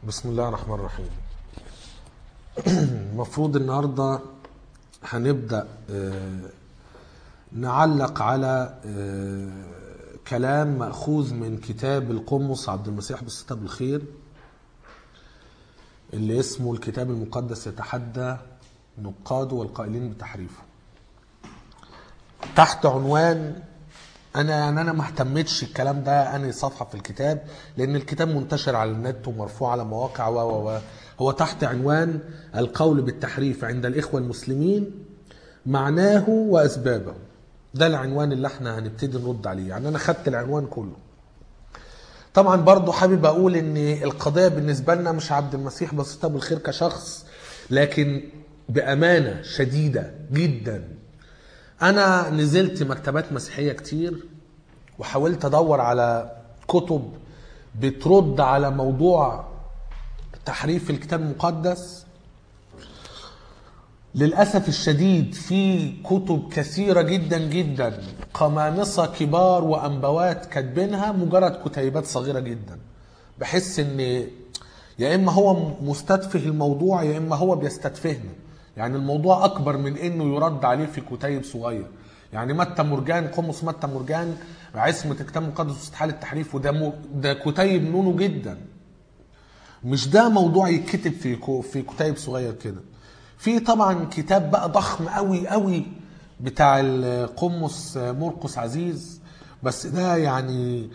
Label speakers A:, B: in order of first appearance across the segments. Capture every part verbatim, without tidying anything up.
A: بسم الله الرحمن الرحيم. المفروض النهاردة هنبدأ نعلق على كلام مأخوذ من كتاب القمص عبد المسيح بالستة بالخير اللي اسمه الكتاب المقدس يتحدى نقاده والقائلين بتحريفه، تحت عنوان انا يعني انا ما اهتمتش الكلام ده انهي صفحه في الكتاب، لان الكتاب منتشر على النت ومرفوع على مواقع و و هو تحت عنوان القول بالتحريف عند الاخوه المسلمين، معناه واسبابه. ده العنوان اللي احنا هنبتدي نرد عليه، يعني انا خدت العنوان كله. طبعا برضو حابب اقول ان القضيه بالنسبه لنا مش عبد المسيح بالستة بالخير كشخص، لكن بامانه شديده جدا أنا نزلت مكتبات مسيحية كتير وحاولت أدور على كتب بترد على موضوع تحريف الكتاب المقدس. للأسف الشديد في كتب كثيرة جدا جدا قمامصة كبار وأنبوات كاتبينها مجرد كتيبات صغيرة جدا، بحس إن يا إما هو مستتفه الموضوع يا إما هو بيستتفهنا. يعني الموضوع أكبر من إنه يرد عليه في كتيب صغير. يعني متى مرجان قمص متى مرجان عصمة الكتاب المقدس واستحالة التحريف، وده م... ده كتيب نونو جدا، مش ده موضوع يتكتب في كو... في كتيب صغير كده. في طبعا كتاب بقى ضخم قوي قوي بتاع القمص مرقس عزيز، بس ده يعني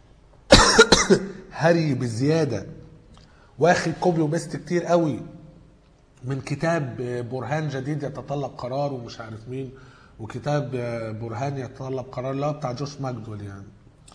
A: هري بزيادة، واخد كوبي وبست كتير قوي من كتاب برهان جديد يتطلب قرار ومش عارف مين، وكتاب برهان يتطلب قرار لا بتاع جوش ماجدول. يعني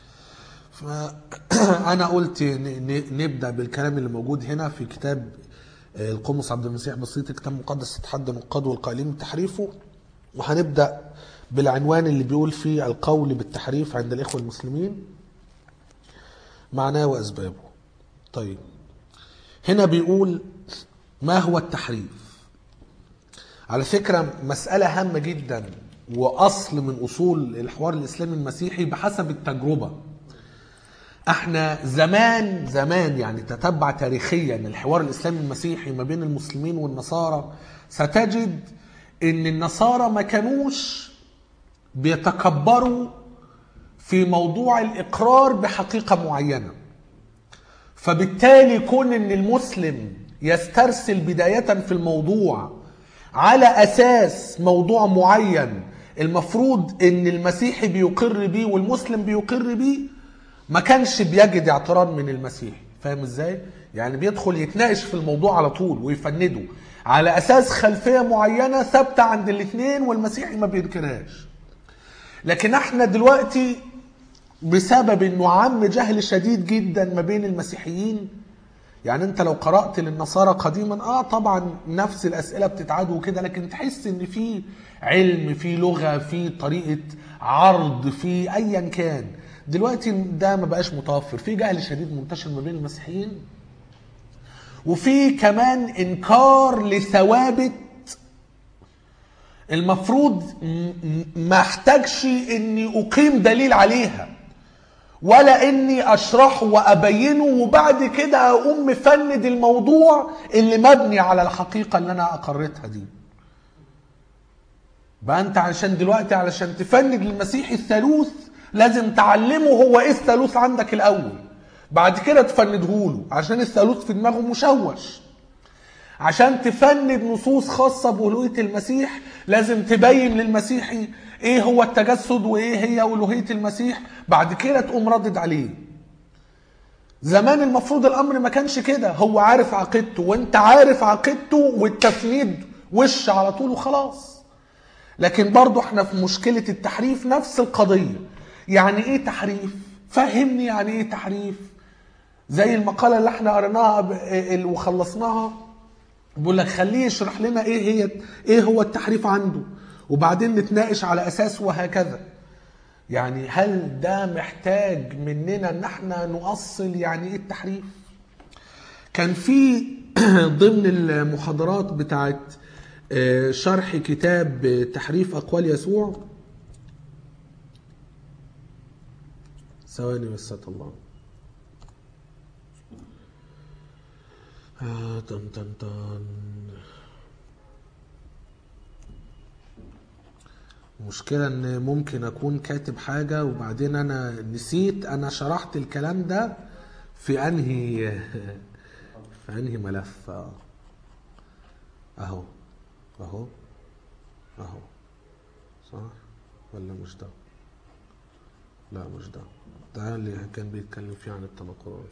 A: فأنا قلت نبدأ بالكلام اللي موجود هنا في كتاب القمص عبد المسيح بسيط الكتاب المقدس يتحدى نقاده والقائلين بتحريفه، وهنبدأ بالعنوان اللي بيقول فيه القول بالتحريف عند الإخوة المسلمين، معناه وأسبابه. طيب هنا بيقول ما هو التحريف؟ على فكرة مسألة هامة جدا وأصل من أصول الحوار الإسلامي المسيحي بحسب التجربة. احنا زمان زمان يعني تتبع تاريخيا الحوار الإسلامي المسيحي ما بين المسلمين والنصارى، ستجد ان النصارى ما كانوش بيتكبروا في موضوع الإقرار بحقيقة معينة، فبالتالي كون ان المسلم يسترسل بداية في الموضوع على أساس موضوع معين المفروض ان المسيحي بيقر بيه والمسلم بيقر بيه، ما كانش بيجد اعتراض من المسيحي. فاهم ازاي؟ يعني بيدخل يتناقش في الموضوع على طول ويفنده على أساس خلفية معينة ثابتة عند الاثنين والمسيحي ما بينكرهاش. لكن احنا دلوقتي بسبب انه عم جهل شديد جدا ما بين المسيحيين، يعني انت لو قرأت للنصارى قديما اه طبعا نفس الاسئلة بتتعاد وكده، لكن تحس ان في علم في لغة في طريقة عرض في ايا كان. دلوقتي ده ما بقاش متوفر، في جهل شديد منتشر ما بين المسيحيين، وفي كمان انكار لثوابت المفروض ما احتاجش اني اقيم دليل عليها ولا اني اشرحه وابينه وبعد كده اقوم مفند الموضوع اللي مبني على الحقيقة اللي انا اقرتها دي. بقى انت عشان دلوقتي علشان تفند للمسيحي الثالوث لازم تعلمه هو ايه الثالوث عندك الاول، بعد كده تفندهوله عشان الثالوث في دماغه مشوش. عشان تفند نصوص خاصة بألوهية المسيح لازم تبين للمسيحي ايه هو التجسد وايه هي ألوهية المسيح، بعد كده تقوم ردد عليه. زمان المفروض الامر ما كانش كده، هو عارف عقيدته وانت عارف عقيدته والتفنيد وش على طول وخلاص. لكن برضو احنا في مشكلة التحريف نفس القضية. يعني ايه تحريف؟ فهمني يعني ايه تحريف. زي المقالة اللي احنا قريناها وخلصناها بقول لك خليه يشرح لنا ايه هي ايه هو التحريف عنده وبعدين نتناقش على اساسه وهكذا. يعني هل ده محتاج مننا ان احنا نؤصل يعني ايه التحريف؟ كان في ضمن المحاضرات بتاعت شرح كتاب تحريف اقوال يسوع، ثواني بس الله، آه تن تن تن. المشكلة ان ممكن اكون كاتب حاجة وبعدين انا نسيت انا شرحت الكلام ده في انهي في انهي ملف. اهو اهو اهو صح ولا مش ده؟ لا مش ده، ده اللي كان بيتكلم فيه عن التناقضات.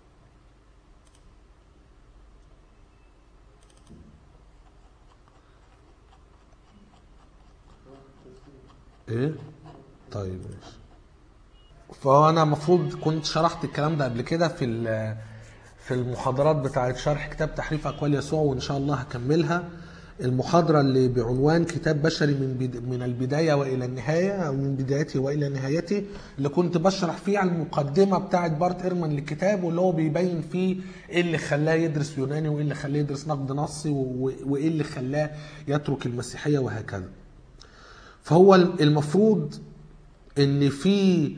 A: ايه طيب ماشي. فانا المفروض كنت شرحت الكلام ده قبل كده في في المحاضرات بتاعه شرح كتاب تحريف اقوال يسوع، وان شاء الله هكملها. المحاضره اللي بعنوان كتاب بشري من بد... من البدايه والى النهايه، او من بدايته والى نهايته، اللي كنت بشرح فيه على المقدمه بتاعه بارت ايرمان للكتاب، واللي هو بيبين فيه ايه اللي خلاه يدرس يوناني وايه اللي خلاه يدرس نقد نصي وايه اللي خلاه يترك المسيحيه وهكذا. فهو المفروض ان في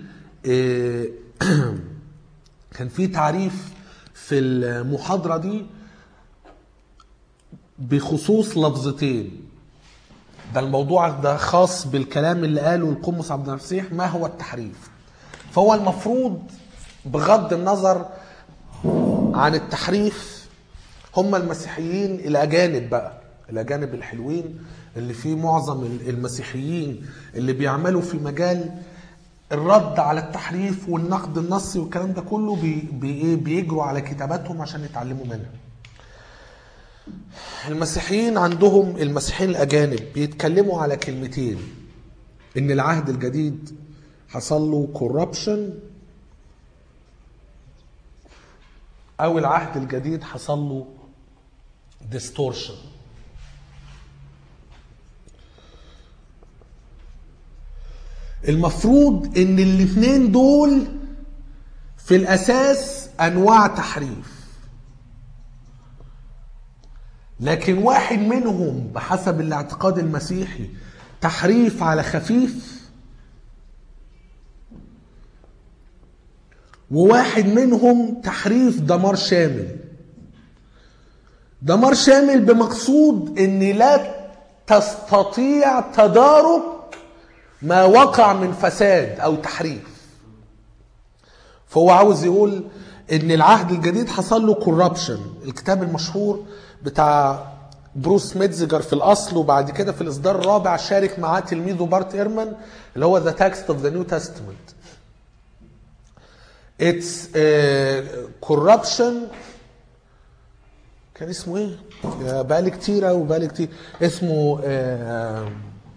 A: كان في تعريف في المحاضرة دي بخصوص لفظتين. ده الموضوع ده خاص بالكلام اللي قاله القمص عبد المسيح، ما هو التحريف. فهو المفروض بغض النظر عن التحريف، هم المسيحيين الأجانب بقى، الأجانب الحلوين اللي فيه معظم المسيحيين اللي بيعملوا في مجال الرد على التحريف والنقد النصي والكلام ده كله، بي بي بيجروا على كتاباتهم عشان يتعلموا منها. المسيحيين عندهم، المسيحيين الأجانب بيتكلموا على كلمتين: إن العهد الجديد حصل له corruption، أو العهد الجديد حصل له distortion. المفروض ان الاثنين دول في الاساس انواع تحريف، لكن واحد منهم بحسب الاعتقاد المسيحي تحريف على خفيف، وواحد منهم تحريف دمار شامل. دمار شامل بمقصود ان لا تستطيع تدارك ما وقع من فساد او تحريف. فهو عاوز يقول ان العهد الجديد حصل له كوربشن. الكتاب المشهور بتاع بروس ميتزجر في الاصل، وبعد كده في الاصدار الرابع شارك معاه تلميذه بارت ايرمان، اللي هو ذا تكست اوف ذا نيو تestament. اتس كوربشن. كان اسمه ايه؟ بقالي كتير او بقالي كتير اسمه uh,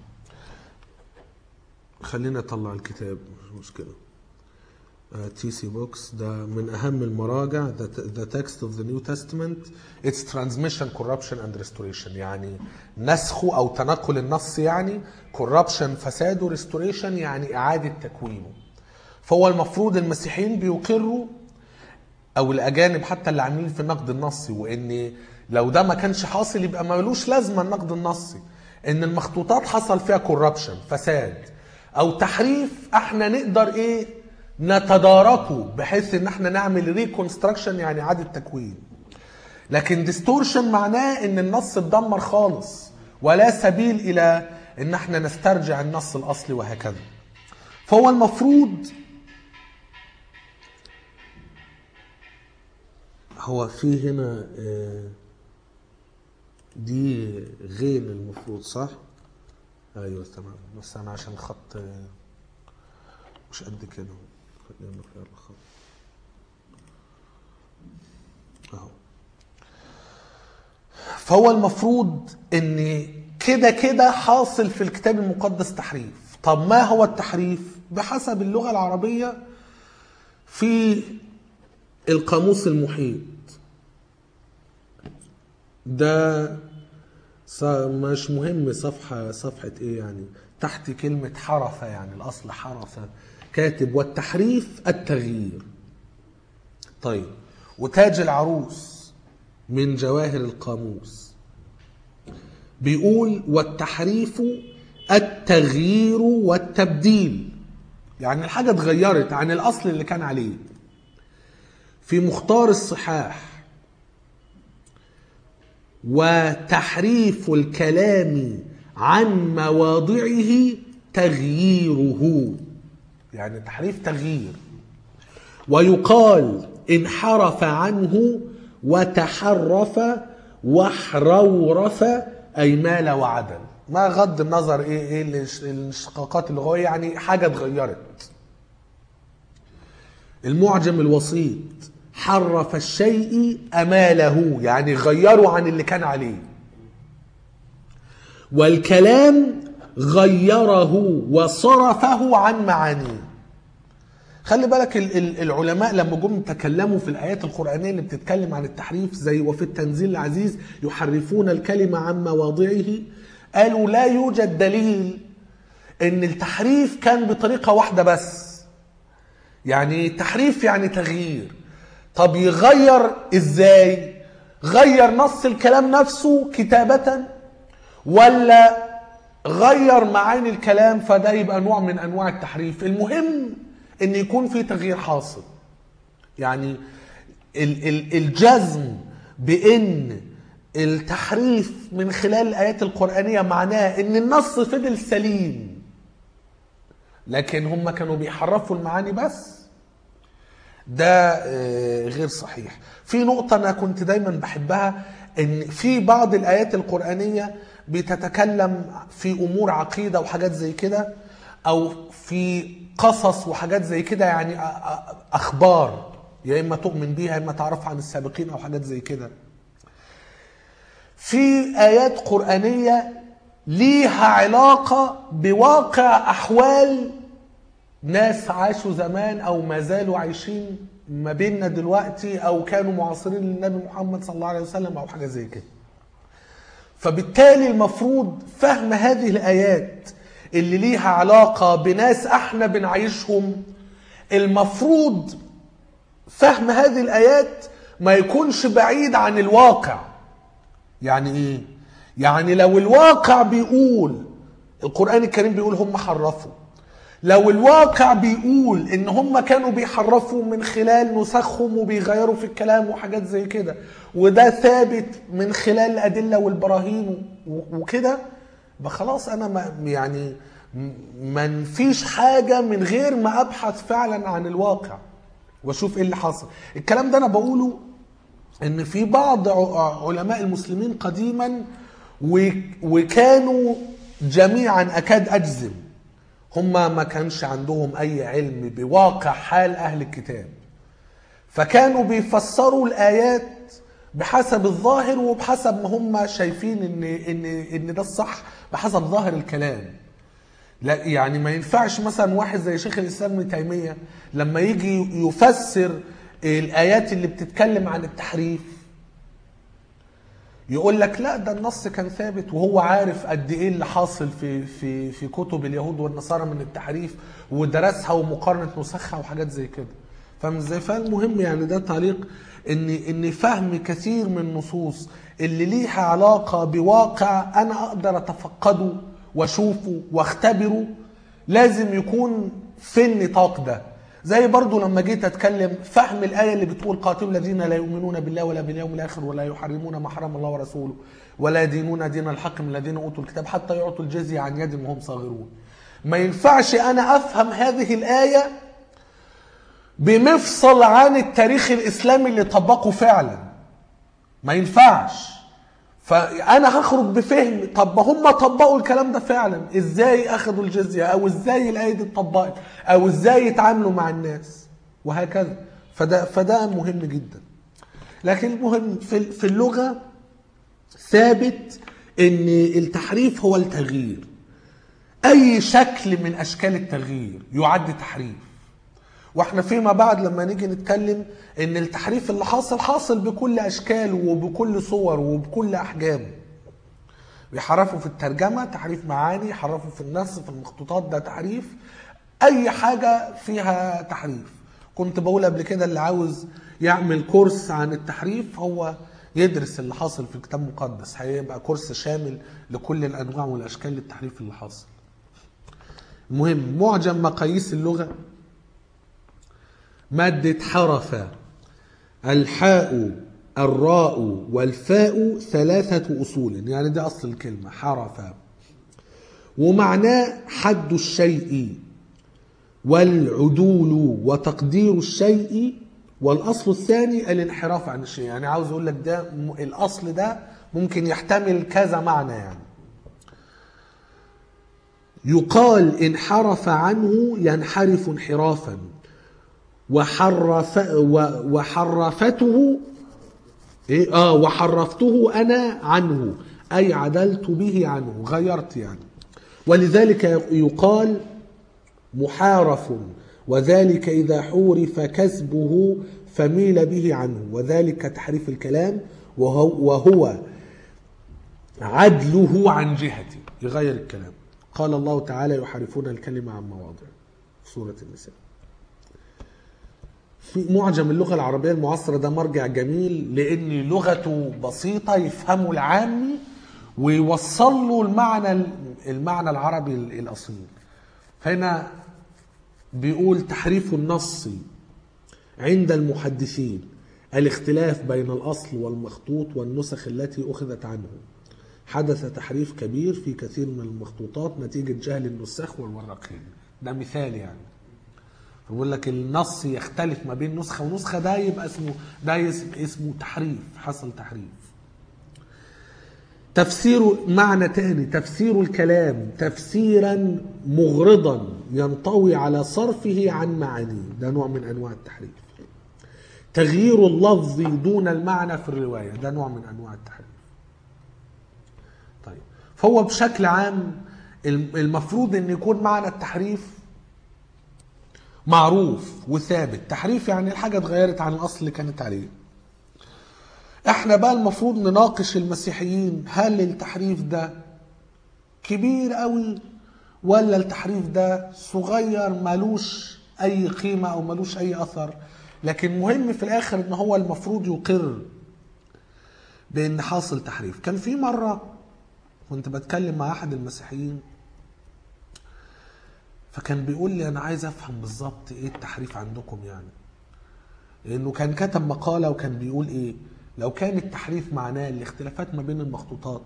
A: خلينا اطلع الكتاب مش مشكله. تي سي بوكس ده من اهم المراجع. The text of the New Testament it's transmission corruption and restoration، يعني نسخه او تنقل النص، يعني corruption فساد، و restoration يعني اعاده تكوينه. فهو المفروض المسيحيين بيقروا، او الاجانب حتى اللي عاملين في النقد النصي، وان لو ده ما كانش حاصل يبقى ملوش لازمه النقد النصي، ان المخطوطات حصل فيها corruption فساد او تحريف، احنا نقدر ايه نتداركه بحيث ان احنا نعمل ريكونستراكشن يعني اعاده تكوين. لكن ديستورشن معناه ان النص اتدمر خالص ولا سبيل الى ان احنا نسترجع النص الاصلي وهكذا. فهو المفروض هو في هنا دي غين المفروض صح؟ ايوه تمام، بس انا عشان الخط مش قد كده خلينا نغير الخط اهو. فهو المفروض ان كده كده حاصل في الكتاب المقدس تحريف. طب ما هو التحريف؟ بحسب اللغة العربية في القاموس المحيط ده مش مهم صفحة صفحة ايه، يعني تحت كلمة حرفة، يعني الاصل حرفة، كاتب والتحريف التغيير. طيب، وتاج العروس من جواهر القاموس بيقول والتحريف التغيير والتبديل، يعني الحاجة اتغيرت عن الاصل اللي كان عليه. في مختار الصحاح وتحريف الكلام عن مواضعه تغييره، يعني تحريف تغيير. ويقال انحرف عنه وتحرف وحرورف أي مال وعدل، ما غض النظر ايه ايه الاشتقاقات اللغويه، يعني حاجه اتغيرت. المعجم الوسيط حرف الشيء اماله، يعني غيروا عن اللي كان عليه. والكلام غيره وصرفه عن معانيه. خلي بالك العلماء لما جم تكلموا في الآيات القرآنية اللي بتتكلم عن التحريف، زي وفي التنزيل العزيز يحرفون الكلمة عن مواضعه، قالوا لا يوجد دليل ان التحريف كان بطريقة واحدة بس. يعني تحريف يعني تغيير. طب يغير ازاي؟ غير نص الكلام نفسه كتابة، ولا غير معاني الكلام، فده يبقى نوع من انواع التحريف. المهم ان يكون في تغيير حاصل. يعني الجزم بان التحريف من خلال الآيات القرآنية معناه ان النص فضل سليم لكن هم كانوا بيحرفوا المعاني بس، ده غير صحيح. في نقطة أنا كنت دايما بحبها، ان في بعض الآيات القرآنية بتتكلم في أمور عقيدة وحاجات زي كده، أو في قصص وحاجات زي كده، يعني أخبار يا إما تؤمن بيها يا إما تعرف عن السابقين أو حاجات زي كده. في آيات قرآنية ليها علاقة بواقع أحوال ناس عاشوا زمان أو ما زالوا عايشين ما بيننا دلوقتي، أو كانوا معاصرين للنبي محمد صلى الله عليه وسلم أو حاجة زي كده. فبالتالي المفروض فهم هذه الآيات اللي ليها علاقة بناس احنا بنعيشهم، المفروض فهم هذه الآيات ما يكونش بعيد عن الواقع. يعني ايه؟ يعني لو الواقع بيقول، القرآن الكريم بيقول هم حرفوا، لو الواقع بيقول ان هم كانوا بيحرفوا من خلال نسخهم وبيغيروا في الكلام وحاجات زي كده، وده ثابت من خلال الأدلة والبراهين وكده، بخلاص انا ما يعني ما فيش حاجة من غير ما ابحث فعلا عن الواقع واشوف ايه اللي حصل. الكلام ده انا بقوله ان في بعض علماء المسلمين قديما وكانوا جميعا اكاد اجزم هم ما كانش عندهم اي علم بواقع حال اهل الكتاب، فكانوا بيفسروا الايات بحسب الظاهر وبحسب ما هم شايفين ان ان ان ده الصح بحسب ظاهر الكلام. لا يعني ما ينفعش مثلا واحد زي شيخ الاسلام ابن تيميه لما يجي يفسر الايات اللي بتتكلم عن التحريف يقول لك لا ده النص كان ثابت، وهو عارف قد ايه اللي حاصل في في في كتب اليهود والنصارى من التحريف ودرسها ومقارنه نسخها وحاجات زي كده. فاهم ازاي؟ فالمهم يعني ده تعليق ان ان فهم كثير من النصوص اللي ليها علاقه بواقع انا اقدر اتفقده واشوفه واختبره لازم يكون في النطاق ده. زي برضو لما جيت اتكلم فهم الآية اللي بتقول قاتلوا الذين لا يؤمنون بالله ولا باليوم الآخر ولا يحرمون ما حرم الله ورسوله ولا يدينون دين الحق من الذين أوتوا الكتاب حتى يعطوا الجزية عن يد وهم صاغرون. ما ينفعش أنا أفهم هذه الآية بمفصل عن التاريخ الإسلامي اللي طبقه فعلا، ما ينفعش. فأنا هخرج بفهم طب ما هم طبقوا الكلام ده فعلا، إزاي أخذوا الجزية، أو إزاي الآية دي اتطبقت، أو إزاي يتعاملوا مع الناس وهكذا. فده, فده مهم جدا. لكن المهم في, في اللغة ثابت إن التحريف هو التغيير. أي شكل من أشكال التغيير يعد تحريف. واحنا فيما بعد لما نيجي نتكلم ان التحريف اللي حاصل حاصل بكل اشكاله وبكل صور وبكل احجامه. بيحرفوا في الترجمه تحريف معاني، يحرفوا في النص في المخطوطات ده تحريف، اي حاجه فيها تحريف. كنت بقول قبل كده اللي عاوز يعمل كورس عن التحريف هو يدرس اللي حاصل في الكتاب المقدس، هيبقى كورس شامل لكل الانواع والاشكال للتحريف اللي حاصل. المهم معجم مقاييس اللغه، مادة حرف الحاء الراء والفاء ثلاثة أصول، يعني ده أصل الكلمة حرف، ومعناه حد الشيء والعدول وتقدير الشيء، والأصل الثاني الانحراف عن الشيء. يعني عاوز أقول لك ده الأصل ده ممكن يحتمل كذا معنى. يعني يقال انحرف عنه ينحرف انحرافا، وحرف وحرفته إيه؟ آه وحرفته أنا عنه، أي عدلت به عنه، غيرت يعني. ولذلك يقال محارف، وذلك إذا حورف كسبه فميل به عنه، وذلك تحريف الكلام، وهو, وهو عدله عن جهته، يغير الكلام. قال الله تعالى يحرفون الكلمة عن مواضعه، سورة النساء. في معجم اللغة العربية المعاصرة، ده مرجع جميل لأن لغته بسيطة يفهمه العامي ويوصل له المعنى المعنى العربي الأصيل. فهنا بيقول تحريف النص عند المحدثين الاختلاف بين الأصل والمخطوط والنسخ التي أخذت عنه. حدث تحريف كبير في كثير من المخطوطات نتيجة جهل النساخ والورقين. ده مثال يعني. بيقول لك النص يختلف ما بين نسخة ونسخة، ده يبقى اسمه ده اسمه تحريف، حصل تحريف. تفسير معنى تاني، تفسير الكلام تفسيرا مغرضا ينطوي على صرفه عن معانيه، ده نوع من انواع التحريف. تغيير اللفظ دون المعنى في الرواية، ده نوع من انواع التحريف. طيب، فهو بشكل عام المفروض ان يكون معنى التحريف معروف وثابت. تحريف يعني الحاجة اتغيرت عن الاصل اللي كانت عليه. احنا بقى المفروض نناقش المسيحيين، هل التحريف ده كبير قوي ولا التحريف ده صغير ملوش اي قيمة او ملوش اي اثر. لكن مهم في الاخر ان هو المفروض يقر بان حاصل تحريف. كان في مرة كنت بتكلم مع احد المسيحيين، فكان بيقول لي انا عايز افهم بالظبط ايه التحريف عندكم، يعني لانه كان كتب مقالة وكان بيقول ايه، لو كان التحريف معناه الاختلافات ما بين المخطوطات،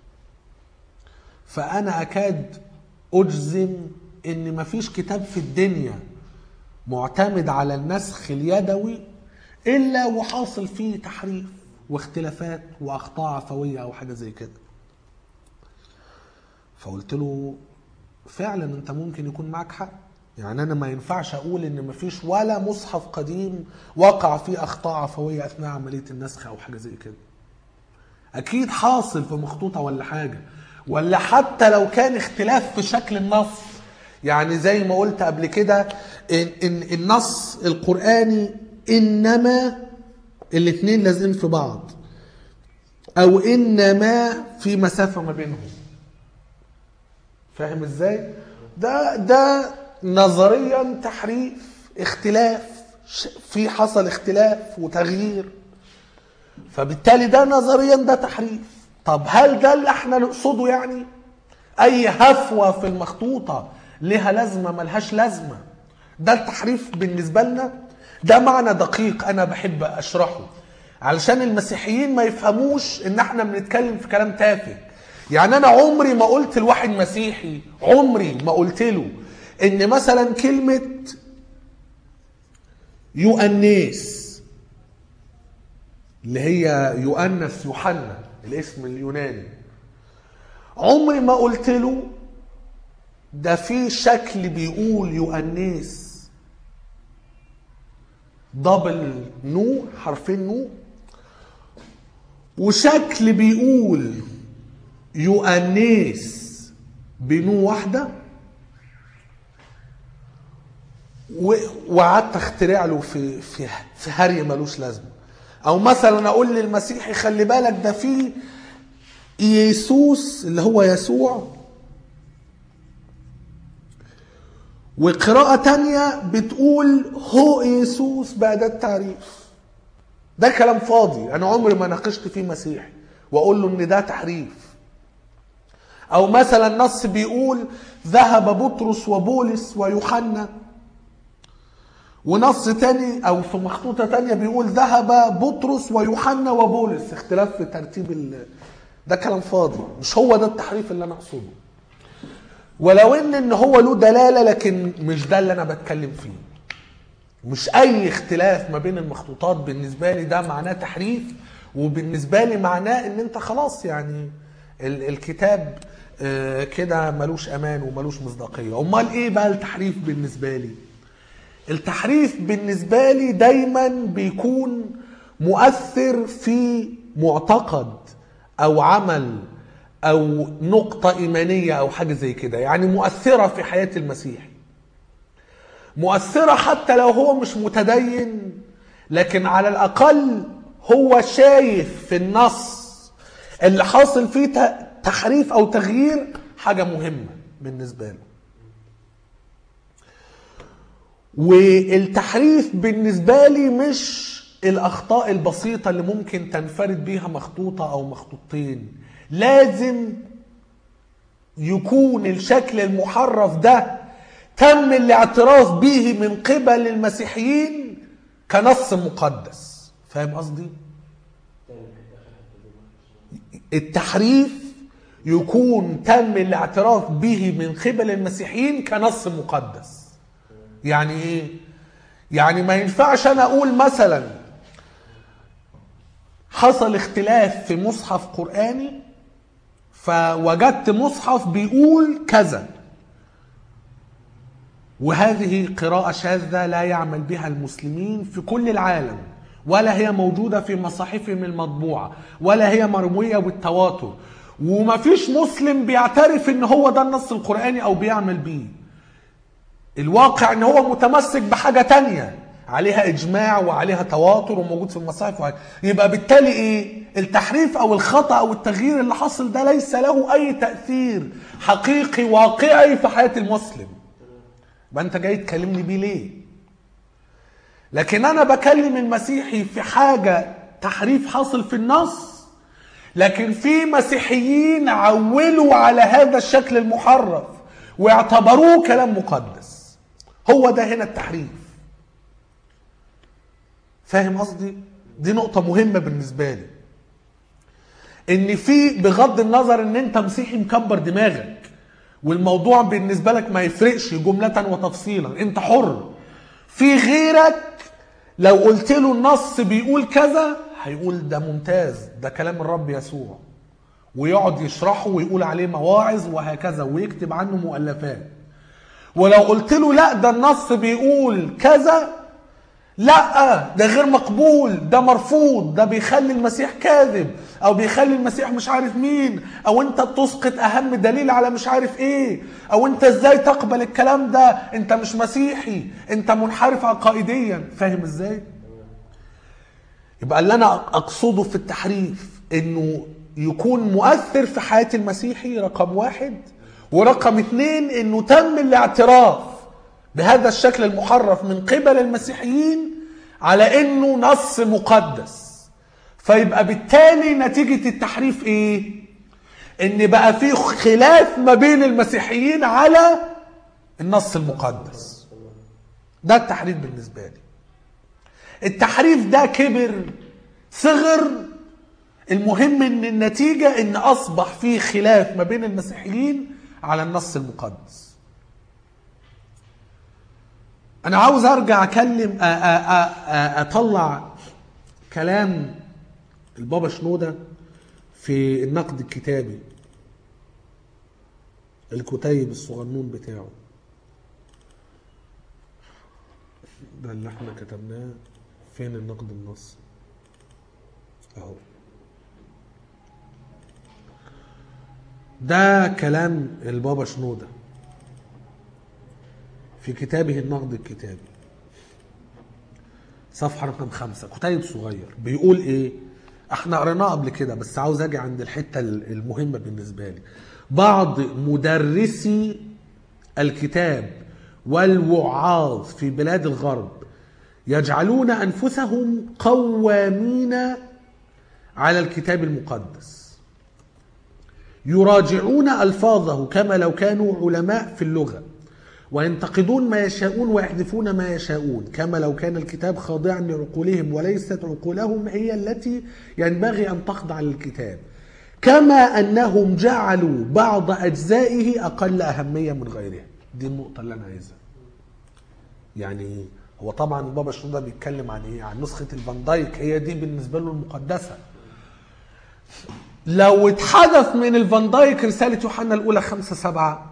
A: فأنا أكاد أجزم إن مفيش كتاب في الدنيا معتمد على النسخ اليدوي إلا وحاصل فيه تحريف واختلافات وأخطاء عفوية أو حاجة زي كده. فقلت له فعلا أنت ممكن يكون معك حق، يعني أنا ما ينفعش أقول إن مفيش ولا مصحف قديم وقع فيه أخطاء عفوية أثناء عملية النسخ أو حاجة زي كده. أكيد حاصل في مخطوطة ولا حاجة، ولا حتى لو كان اختلاف في شكل النص. يعني زي ما قلت قبل كده إن, إن النص القرآني إنما الاثنين لازم في بعض، أو إنما في مسافة ما بينهم. فاهم إزاي؟ ده ده نظريا تحريف، اختلاف، في حصل اختلاف وتغيير، فبالتالي ده نظريا ده تحريف. طب هل ده اللي احنا نقصده؟ يعني اي هفوة في المخطوطة لها لازمة ملهاش لازمة، ده التحريف بالنسبة لنا؟ ده معنى دقيق انا بحب اشرحه علشان المسيحيين ما يفهموش ان احنا بنتكلم في كلام تافه. يعني انا عمري ما قلت لواحد مسيحي، عمري ما قلت له ان مثلا كلمة يؤنس اللي هي يؤنس يوحنا الاسم اليوناني، عمري ما قلت له ده في شكل بيقول يؤنس دبل نو، حرفين نو، وشكل بيقول يؤنس بنو واحدة، وقعدت اخترع له في في في هري ملوش لازمه. او مثلا اقول للمسيحي خلي بالك ده في يسوس اللي هو يسوع، وقراءة تانية بتقول هو يسوس بأداة تعريف. ده كلام فاضي، انا عمري ما ناقشت فيه مسيحي واقول له ان ده تحريف. او مثلا نص بيقول ذهب بطرس وبولس ويوحنا، ونص تاني او في مخطوطة تانية بيقول ذهب بطرس ويوحنا وبولس، اختلاف في ترتيب ال... ده كلام فاضي، مش هو ده التحريف اللي انا اقصده. ولو ان ان هو له دلالة، لكن مش ده اللي انا بتكلم فيه. مش اي اختلاف ما بين المخطوطات بالنسبة لي ده معناه تحريف، وبالنسبة لي معناه ان انت خلاص يعني ال... الكتاب آه كده ملوش امان وملوش مصداقية. امال ايه بقى التحريف بالنسبة لي؟ التحريف بالنسبة لي دايما بيكون مؤثر في معتقد او عمل او نقطة ايمانية او حاجة زي كده، يعني مؤثرة في حياة المسيحي، مؤثرة حتى لو هو مش متدين، لكن على الاقل هو شايف في النص اللي حاصل فيه تحريف او تغيير حاجة مهمة بالنسبة له. والتحريف بالنسبة لي مش الأخطاء البسيطة اللي ممكن تنفرد بيها مخطوطة أو مخطوطتين، لازم يكون الشكل المحرف ده تم الاعتراف به من قبل المسيحيين كنص مقدس. فاهم قصدي؟ التحريف يكون تم الاعتراف به من قبل المسيحيين كنص مقدس. يعني ايه؟ يعني ما ينفعش انا اقول مثلا حصل اختلاف في مصحف قرآني فوجدت مصحف بيقول كذا، وهذه قراءة شاذة لا يعمل بها المسلمين في كل العالم، ولا هي موجودة في مصاحفهم المطبوعة، ولا هي مروية بالتواتر، وما فيش مسلم بيعترف ان هو ده النص القرآني او بيعمل بيه. الواقع ان هو متمسك بحاجة تانية عليها اجماع وعليها تواتر وموجود في المصاحف وعليها. يبقى بالتالي ايه؟ التحريف او الخطأ او التغيير اللي حصل ده ليس له اي تأثير حقيقي واقعي في حياة المسلم. ما انت جاي تكلمني بيه ليه؟ لكن انا بكلم المسيحي في حاجة تحريف حصل في النص، لكن في مسيحيين عولوا على هذا الشكل المحرف واعتبروه كلام مقدس. هو ده هنا التحريف. فاهم قصدي؟ دي نقطة مهمة بالنسبة لي، ان في بغض النظر ان انت مسيحي مكبر دماغك والموضوع بالنسبة لك ما يفرقش جملة وتفصيلا، انت حر. في غيرك لو قلت له النص بيقول كذا هيقول ده ممتاز، ده كلام الرب يسوع، ويقعد يشرحه ويقول عليه مواعظ وهكذا ويكتب عنه مؤلفات. ولو قلت له لا ده النص بيقول كذا، لا ده غير مقبول، ده مرفوض، ده بيخلي المسيح كاذب، او بيخلي المسيح مش عارف مين، او انت بتسقط اهم دليل على مش عارف ايه، او انت ازاي تقبل الكلام ده، انت مش مسيحي، انت منحرف عقائديا. فاهم ازاي؟ يبقى اللي انا اقصده في التحريف انه يكون مؤثر في حياة المسيحي رقم واحد، ورقم اتنين انه تم الاعتراف بهذا الشكل المحرف من قبل المسيحيين على انه نص مقدس. فيبقى بالتالي نتيجة التحريف ايه؟ ان بقى في خلاف ما بين المسيحيين على النص المقدس. ده التحريف بالنسبة لي. التحريف ده كبر صغر، المهم ان النتيجة ان اصبح في خلاف ما بين المسيحيين على النص المقدس. انا عاوز ارجع اكلم أ أ أ اطلع كلام البابا شنودة في النقد الكتابي، الكتيب الصغنون بتاعه ده اللي احنا كتبناه. فين النقد النص اهو؟ ده كلام البابا شنودة في كتابه النقد الكتابي، صفحة رقم خمسة، كتيب صغير. بيقول ايه؟ احنا قريناه قبل كده بس عاوز اجي عند الحتة المهمة بالنسبة لي. بعض مدرسي الكتاب والوعاظ في بلاد الغرب يجعلون انفسهم قوامين على الكتاب المقدس، يراجعون الفاظه كما لو كانوا علماء في اللغة، وينتقدون ما يشاءون ويحذفون ما يشاءون، كما لو كان الكتاب خاضعا لعقولهم وليست عقولهم هي التي ينبغي أن تخضع للكتاب، كما أنهم جعلوا بعض أجزائه أقل أهمية من غيرها. دي النقطة اللي أنا عايزها. يعني هو طبعا بابا شنودة بيتكلم عن إيه؟ عن نسخة الفان دايك، هي دي بالنسبة له المقدسة. لو اتحدث من الفان دايك رسالة يوحنا الأولى خمسة سبعة،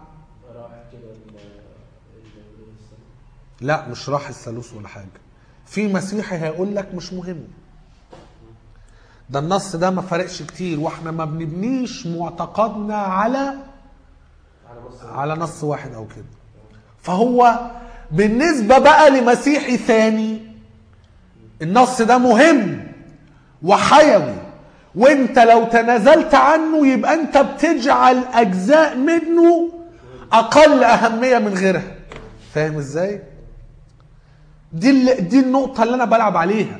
A: لا مش راح الثالوث ولا حاجة. في مسيحي هيقول لك مش مهم، ده النص ده ما فرقش كتير، واحنا ما بنبنيش معتقدنا على على نص واحد او كده. فهو بالنسبة بقى لمسيحي ثاني النص ده مهم وحيوي، وانت لو تنازلت عنه يبقى انت بتجعل اجزاء منه اقل اهمية من غيرها. فاهم ازاي؟ دي دي النقطة اللي انا بلعب عليها،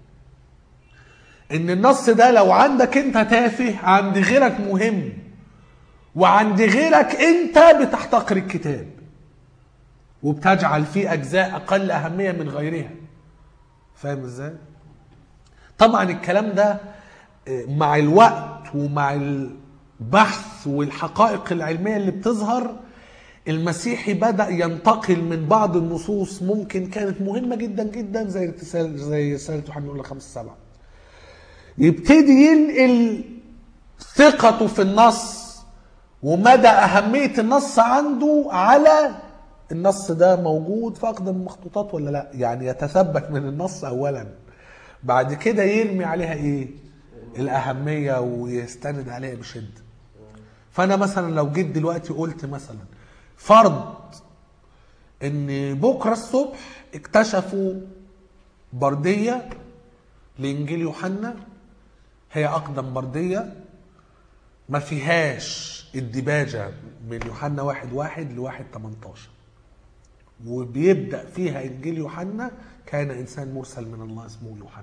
A: ان النص ده لو عندك انت تافه عند غيرك مهم، وعند غيرك انت بتحتقر الكتاب وبتجعل فيه اجزاء اقل اهمية من غيرها. فاهم ازاي؟ طبعا الكلام ده مع الوقت ومع البحث والحقائق العلمية اللي بتظهر، المسيحي بدأ ينتقل من بعض النصوص ممكن كانت مهمة جدا جدا زي رسالة زي رسالة يوحنا الأولى خمسة سبعة، يبتدي ينقل ثقته في النص ومدى أهمية النص عنده على النص ده موجود في أقدم المخطوطات ولا لا. يعني يتثبت من النص أولا، بعد كده يرمي عليها إيه الأهمية ويستند عليها بشدة. فأنا مثلا لو جيت دلوقتي قلت مثلا فرض ان بكرة الصبح اكتشفوا بردية لإنجيل يوحنا هي أقدم بردية ما فيهاش الدباجة من يوحنا واحد واحد لواحد تمنتاشر، وبيبدأ فيها إنجيل يوحنا كان إنسان مرسل من الله اسمه يوحنا،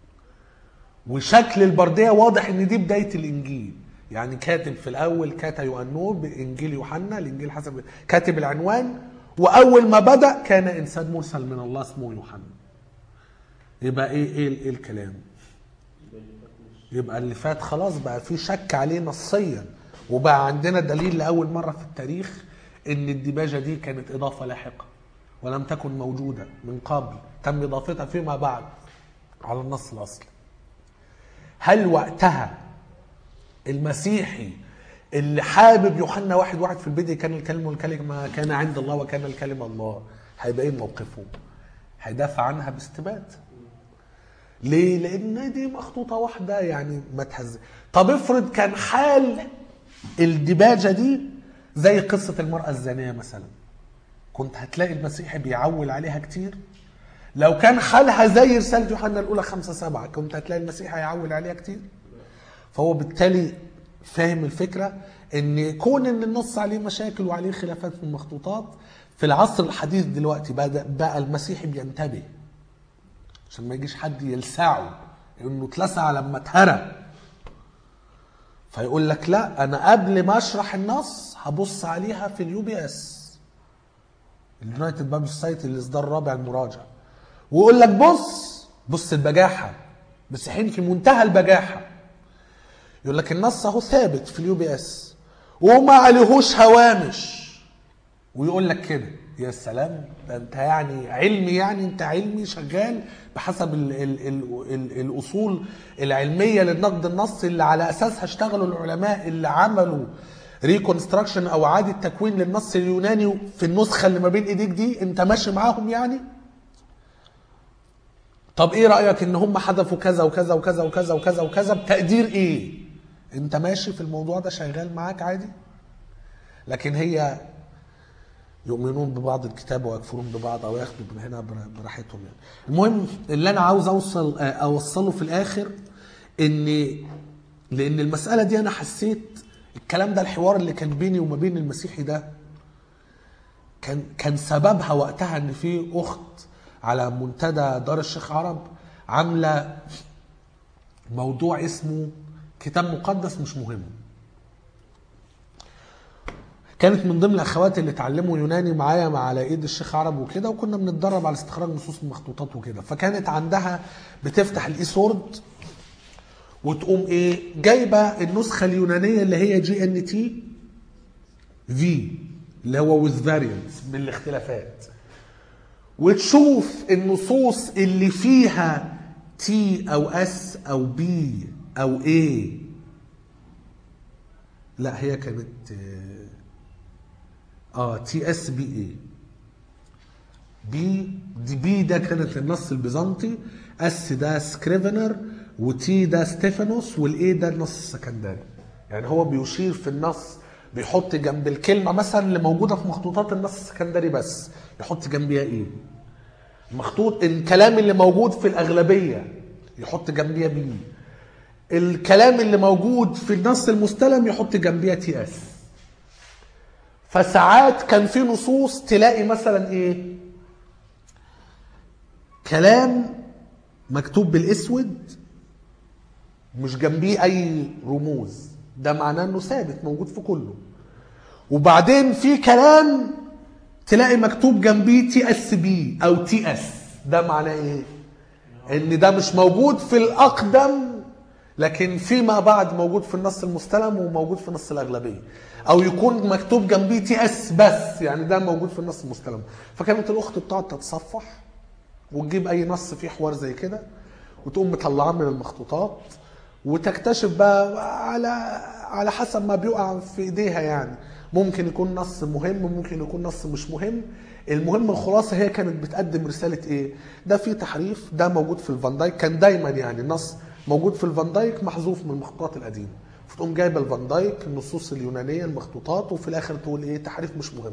A: وشكل البردية واضح ان دي بداية الإنجيل. يعني كاتب في الأول كاتا يوأنو بإنجيل يوحنا، الإنجيل حسب كاتب العنوان، وأول ما بدأ كان إنسان مرسل من الله اسمه يوحنا. يبقى إيه إيه, إيه الكلام؟ يبقى اللي فات خلاص بقى في شك عليه نصيا، وبقى عندنا دليل لأول مرة في التاريخ إن الديباجة دي كانت إضافة لاحقة ولم تكن موجودة من قبل، تم إضافتها فيما بعد على النص الأصلي. هل وقتها المسيحي اللي حابب يوحنا واحد واحد في البدء كان الكلمة والكلمة كان عند الله وكان الكلمة الله، هيبقى ايه موقفه؟ هيدافع عنها باستبات. ليه؟ لان دي مخطوطة واحدة يعني ما تهز. طب افرض كان حال الدباجة دي زي قصة المرأة الزانية مثلا، كنت هتلاقي المسيحي بيعول عليها كتير. لو كان حالها زي رسالة يوحنا الأولى خمسة سبعة كنت هتلاقي المسيحي يعول عليها كتير. فهو بالتالي فاهم الفكرة ان كون ان النص عليه مشاكل وعليه خلافات في المخطوطات في العصر الحديث دلوقتي بقى المسيحي بينتبه عشان ما يجيش حد يلسعه انه اتلسع لما اتهرى، فيقول لك لا انا قبل ما اشرح النص هبص عليها في اليو بي اس اليونايتد بابل سوسايتي الاصدار الرابع المراجع، ويقول لك بص بص البجاحة، مسيحيين في منتهى البجاحة، يقول لك النص اهو ثابت في اليو بي اس وما عليهوش هوامش، ويقول لك كده. يا سلام، ده انت يعني علمي، يعني انت علمي شغال بحسب ال ال ال ال الاصول العلميه للنقد النصي اللي على اساسها اشتغلوا العلماء اللي عملوا ريكونستراكشن او اعاده تكوين للنص اليوناني في النسخه اللي ما بين ايديك دي، انت ماشي معاهم يعني. طب ايه رايك ان هم حذفوا كذا وكذا وكذا وكذا وكذا وكذا بتقدير ايه؟ انت ماشي في الموضوع ده شغال معاك عادي. لكن هي يؤمنون ببعض الكتاب ويكفرون ببعض او ياخدوا من هنا براحتهم يعني. المهم اللي انا عاوز اوصل اوصله في الاخر ان لان المساله دي انا حسيت الكلام ده، الحوار اللي كان بيني وما بين المسيحي ده كان كان سببها وقتها ان في اخت على منتدى دار الشيخ عرب عامله موضوع اسمه كتاب مقدس مش مهم. كانت من ضمن الاخوات اللي اتعلموا يوناني معايا مع على ايد الشيخ عرب وكده، وكنا بنتدرب على استخراج نصوص من مخطوطات وكده. فكانت عندها بتفتح الاي سورد وتقوم ايه جايبه النسخه اليونانيه اللي هي جي ان تي في اللي هو وذ فاريانتس من الاختلافات، وتشوف النصوص اللي فيها تي او اس او بي او اي. لا هي كانت اه تي اس بي اي. بي دي بي ده كانت النص البيزنطي، اس ده سكريفنر، وتي ده ستيفانوس، والاي ده النص السكندري. يعني هو بيشير في النص، بيحط جنب الكلمه مثلا اللي موجوده في مخطوطات النص السكندري بس يحط جنبيها ايه. مخطوط الكلام اللي موجود في الاغلبيه يحط جنبيها بي. الكلام اللي موجود في النص المستلم يحط جنبيها تي اس. فساعات كان في نصوص تلاقي مثلا ايه كلام مكتوب بالاسود مش جنبيه اي رموز، ده معناه انه ثابت موجود في كله. وبعدين في كلام تلاقي مكتوب جنبيه تي اس بي او تي اس، ده معناه ايه؟ ان ده مش موجود في الاقدم لكن فيما بعد موجود في النص المستلم وموجود في نص الاغلبيه، او يكون مكتوب جنبيه تي اس بس يعني ده موجود في النص المستلم. فكانت الاخت بتقعد تتصفح وتجيب اي نص فيه حوار زي كده وتقوم مطلعاه من المخطوطات وتكتشف بقى على على حسب ما بيقع في ايديها. يعني ممكن يكون نص مهم، ممكن يكون نص مش مهم. المهم الخلاصه هي كانت بتقدم رساله ايه؟ ده في تحريف، ده موجود في الفان دايك. كان دايما يعني النص موجود في الفان دايك محذوف من المخطوطات القديمه، فتقوم جايبه الفان دايك النصوص اليونانيه المخطوطات وفي الاخر تقول ايه؟ تحريف مش مهم.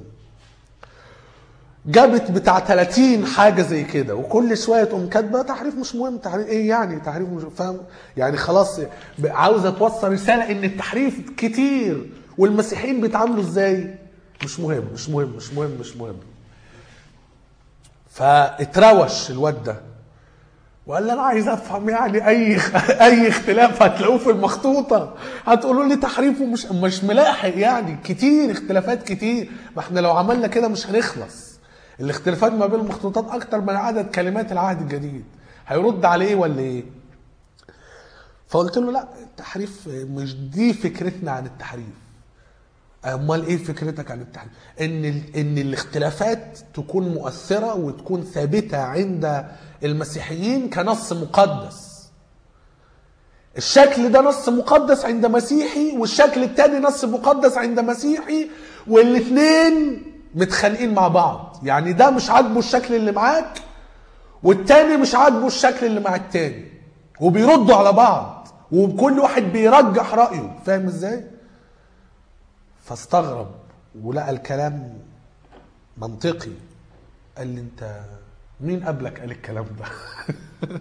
A: جابت بتاع ثلاثين حاجه زي كده وكل شويه تقوم كاتبه تحريف مش مهم. تحريف ايه يعني؟ تحريف مش فاهم يعني. خلاص عاوزه توصل رساله ان التحريف كتير والمسيحيين بيتعاملوا ازاي؟ مش مهم مش مهم مش مهم مش مهم. فاتروش الواد ده وقال لي انا عايز افهم يعني اي اي اختلاف هتلاقوه في المخطوطه هتقولوا لي تحريف ومش مش ملاحق. يعني كتير اختلافات كتير، ما احنا لو عملنا كده مش هنخلص. الاختلافات ما بين المخطوطات اكتر من عدد كلمات العهد الجديد. هيرد على ايه ولا ايه؟ فقلت له لا التحريف مش دي فكرتنا عن التحريف. امال ايه فكرتك عن التحريف؟ ان ان الاختلافات تكون مؤثره وتكون ثابته عند المسيحيين كنص مقدس. الشكل ده نص مقدس عند مسيحي والشكل التاني نص مقدس عند مسيحي، والاثنين متخانقين مع بعض. يعني ده مش عاجبه الشكل اللي معاك والتاني مش عاجبه الشكل اللي مع التاني، وبيردوا على بعض وكل واحد بيرجح رأيه. فاهم ازاي؟ فاستغرب ولقى الكلام منطقي. قال لي انت مين قبلك قال الكلام ده؟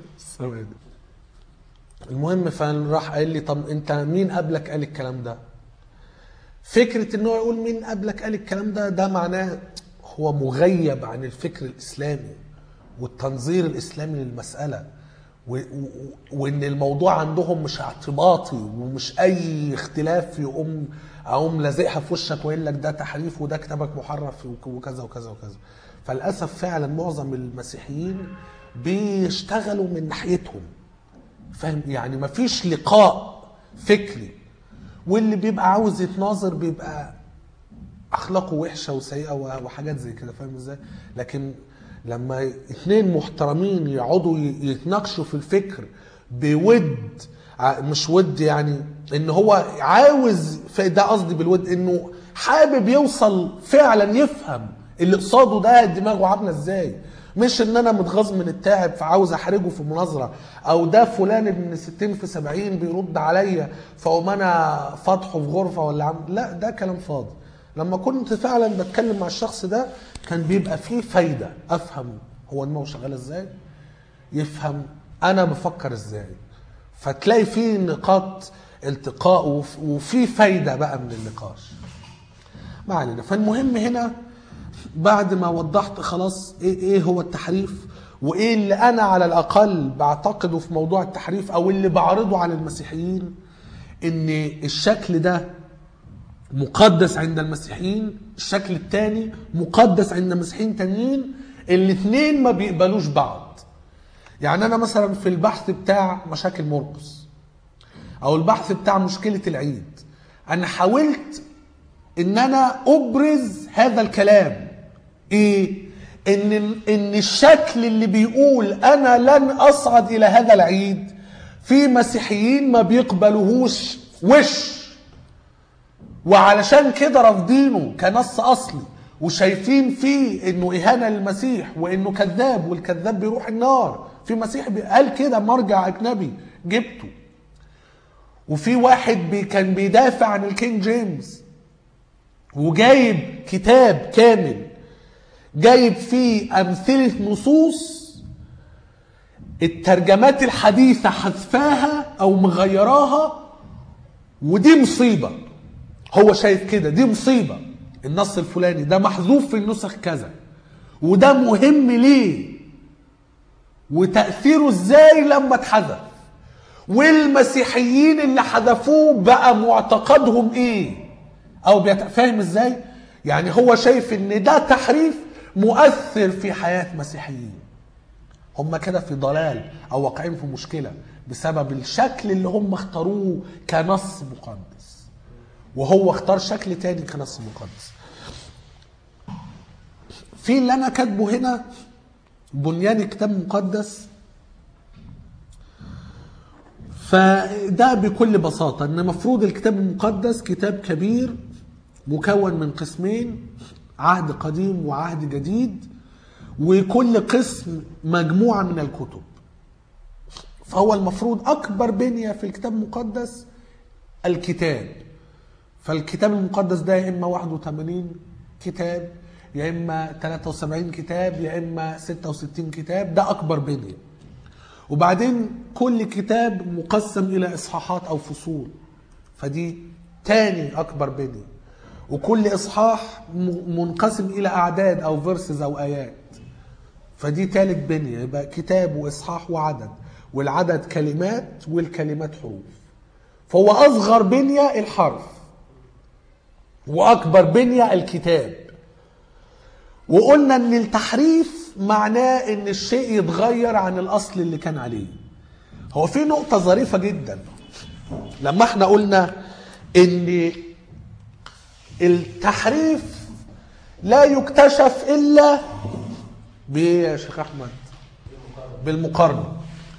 A: المهم فراح قال لي طب انت مين قبلك قال الكلام ده؟ فكرة انه يقول مين قبلك قال الكلام ده ده معناه هو مغيب عن الفكر الاسلامي والتنظير الاسلامي للمسألة، وان الموضوع عندهم مش اعتباطي ومش اي اختلاف يقوم اقوم لازقها في وشك ويقول لك ده تحريف وده كتابك محرف وكذا وكذا وكذا. فللاسف فعلا معظم المسيحيين بيشتغلوا من ناحيتهم. فاهم يعني؟ مفيش لقاء فكري، واللي بيبقى عاوز يتناظر بيبقى اخلاقه وحشه وسيئه وحاجات زي كده. فاهم ازاي؟ لكن لما اتنين محترمين يقعدوا يتناقشوا في الفكر بود، مش ود يعني ان هو عاوز، ده قصدي بالود انه حابب يوصل فعلا يفهم اللي قصاده ده دماغه عامله ازاي، مش ان انا متغاظ من التاعب فعاوز احرجه في مناظره، او ده فلان ابن ستين في سبعين بيرد عليا فاقوم انا فاتحه في غرفه ولا عم. لا ده كلام فاضي. لما كنت فعلا بتكلم مع الشخص ده كان بيبقى فيه فايده، افهم هو دماغه شغاله ازاي، يفهم انا بفكر ازاي، فتلاقي فيه نقاط التقاء وفي فايده بقى من النقاش. ما علينا. فالمهم هنا بعد ما وضحت خلاص ايه ايه هو التحريف وايه اللي انا على الاقل بعتقده في موضوع التحريف او اللي بعرضه على المسيحيين، ان الشكل ده مقدس عند المسيحيين، الشكل الثاني مقدس عند مسيحيين تانيين. الاثنين ما بيقبلوش بعض. يعني انا مثلا في البحث بتاع مشاكل مرقس او البحث بتاع مشكلة العيد، انا حاولت ان انا ابرز هذا الكلام، ايه؟ ان ان الشكل اللي بيقول انا لن اصعد الى هذا العيد، في مسيحيين ما بيقبلوهوش وش، وعلشان كده رافضينه كنص اصلي وشايفين فيه انه اهانه للمسيح وانه كذاب، والكذاب بيروح النار. في مسيح قال كده، مرجع اجنبي جبته. وفي واحد بي كان بيدافع عن الكينج جيمس وجايب كتاب كامل جايب فيه امثله نصوص الترجمات الحديثه حذفاها او مغيراها، ودي مصيبه. هو شايف كده دي مصيبه، النص الفلاني ده محذوف في النسخ كذا، وده مهم ليه وتأثيره ازاي لما اتحذف، والمسيحيين اللي حذفوه بقى معتقدهم ايه، او فاهم ازاي؟ يعني هو شايف ان ده تحريف مؤثر في حياة مسيحيين. هم كده في ضلال او واقعين في مشكلة بسبب الشكل اللي هم اختاروه كنص مقدس، وهو اختار شكل تاني كنص مقدس. في اللي انا كاتبه هنا بنيان كتاب مقدس، فده بكل بساطة ان مفروض الكتاب المقدس كتاب كبير مكون من قسمين، عهد قديم وعهد جديد، وكل قسم مجموعة من الكتب. فهو المفروض اكبر بنية في الكتاب المقدس الكتاب. فالكتاب المقدس ده يا اما واحد وثمانين كتاب، يا اما ثلاثة وسبعين كتاب، يا اما ستة وستين كتاب. ده اكبر بنية. وبعدين كل كتاب مقسم الى اصحاحات او فصول، فدي تاني اكبر بنية. وكل اصحاح منقسم الى اعداد او فيرسز او ايات، فدي ثالث بنية. يبقى كتاب واصحاح وعدد، والعدد كلمات والكلمات حروف. فهو اصغر بنية الحرف واكبر بنية الكتاب. وقلنا ان التحريف معناه ان الشيء يتغير عن الاصل اللي كان عليه. هو في نقطة ظريفة جدا لما احنا قلنا ان التحريف لا يكتشف الا بايه يا شيخ احمد؟ بالمقارنة.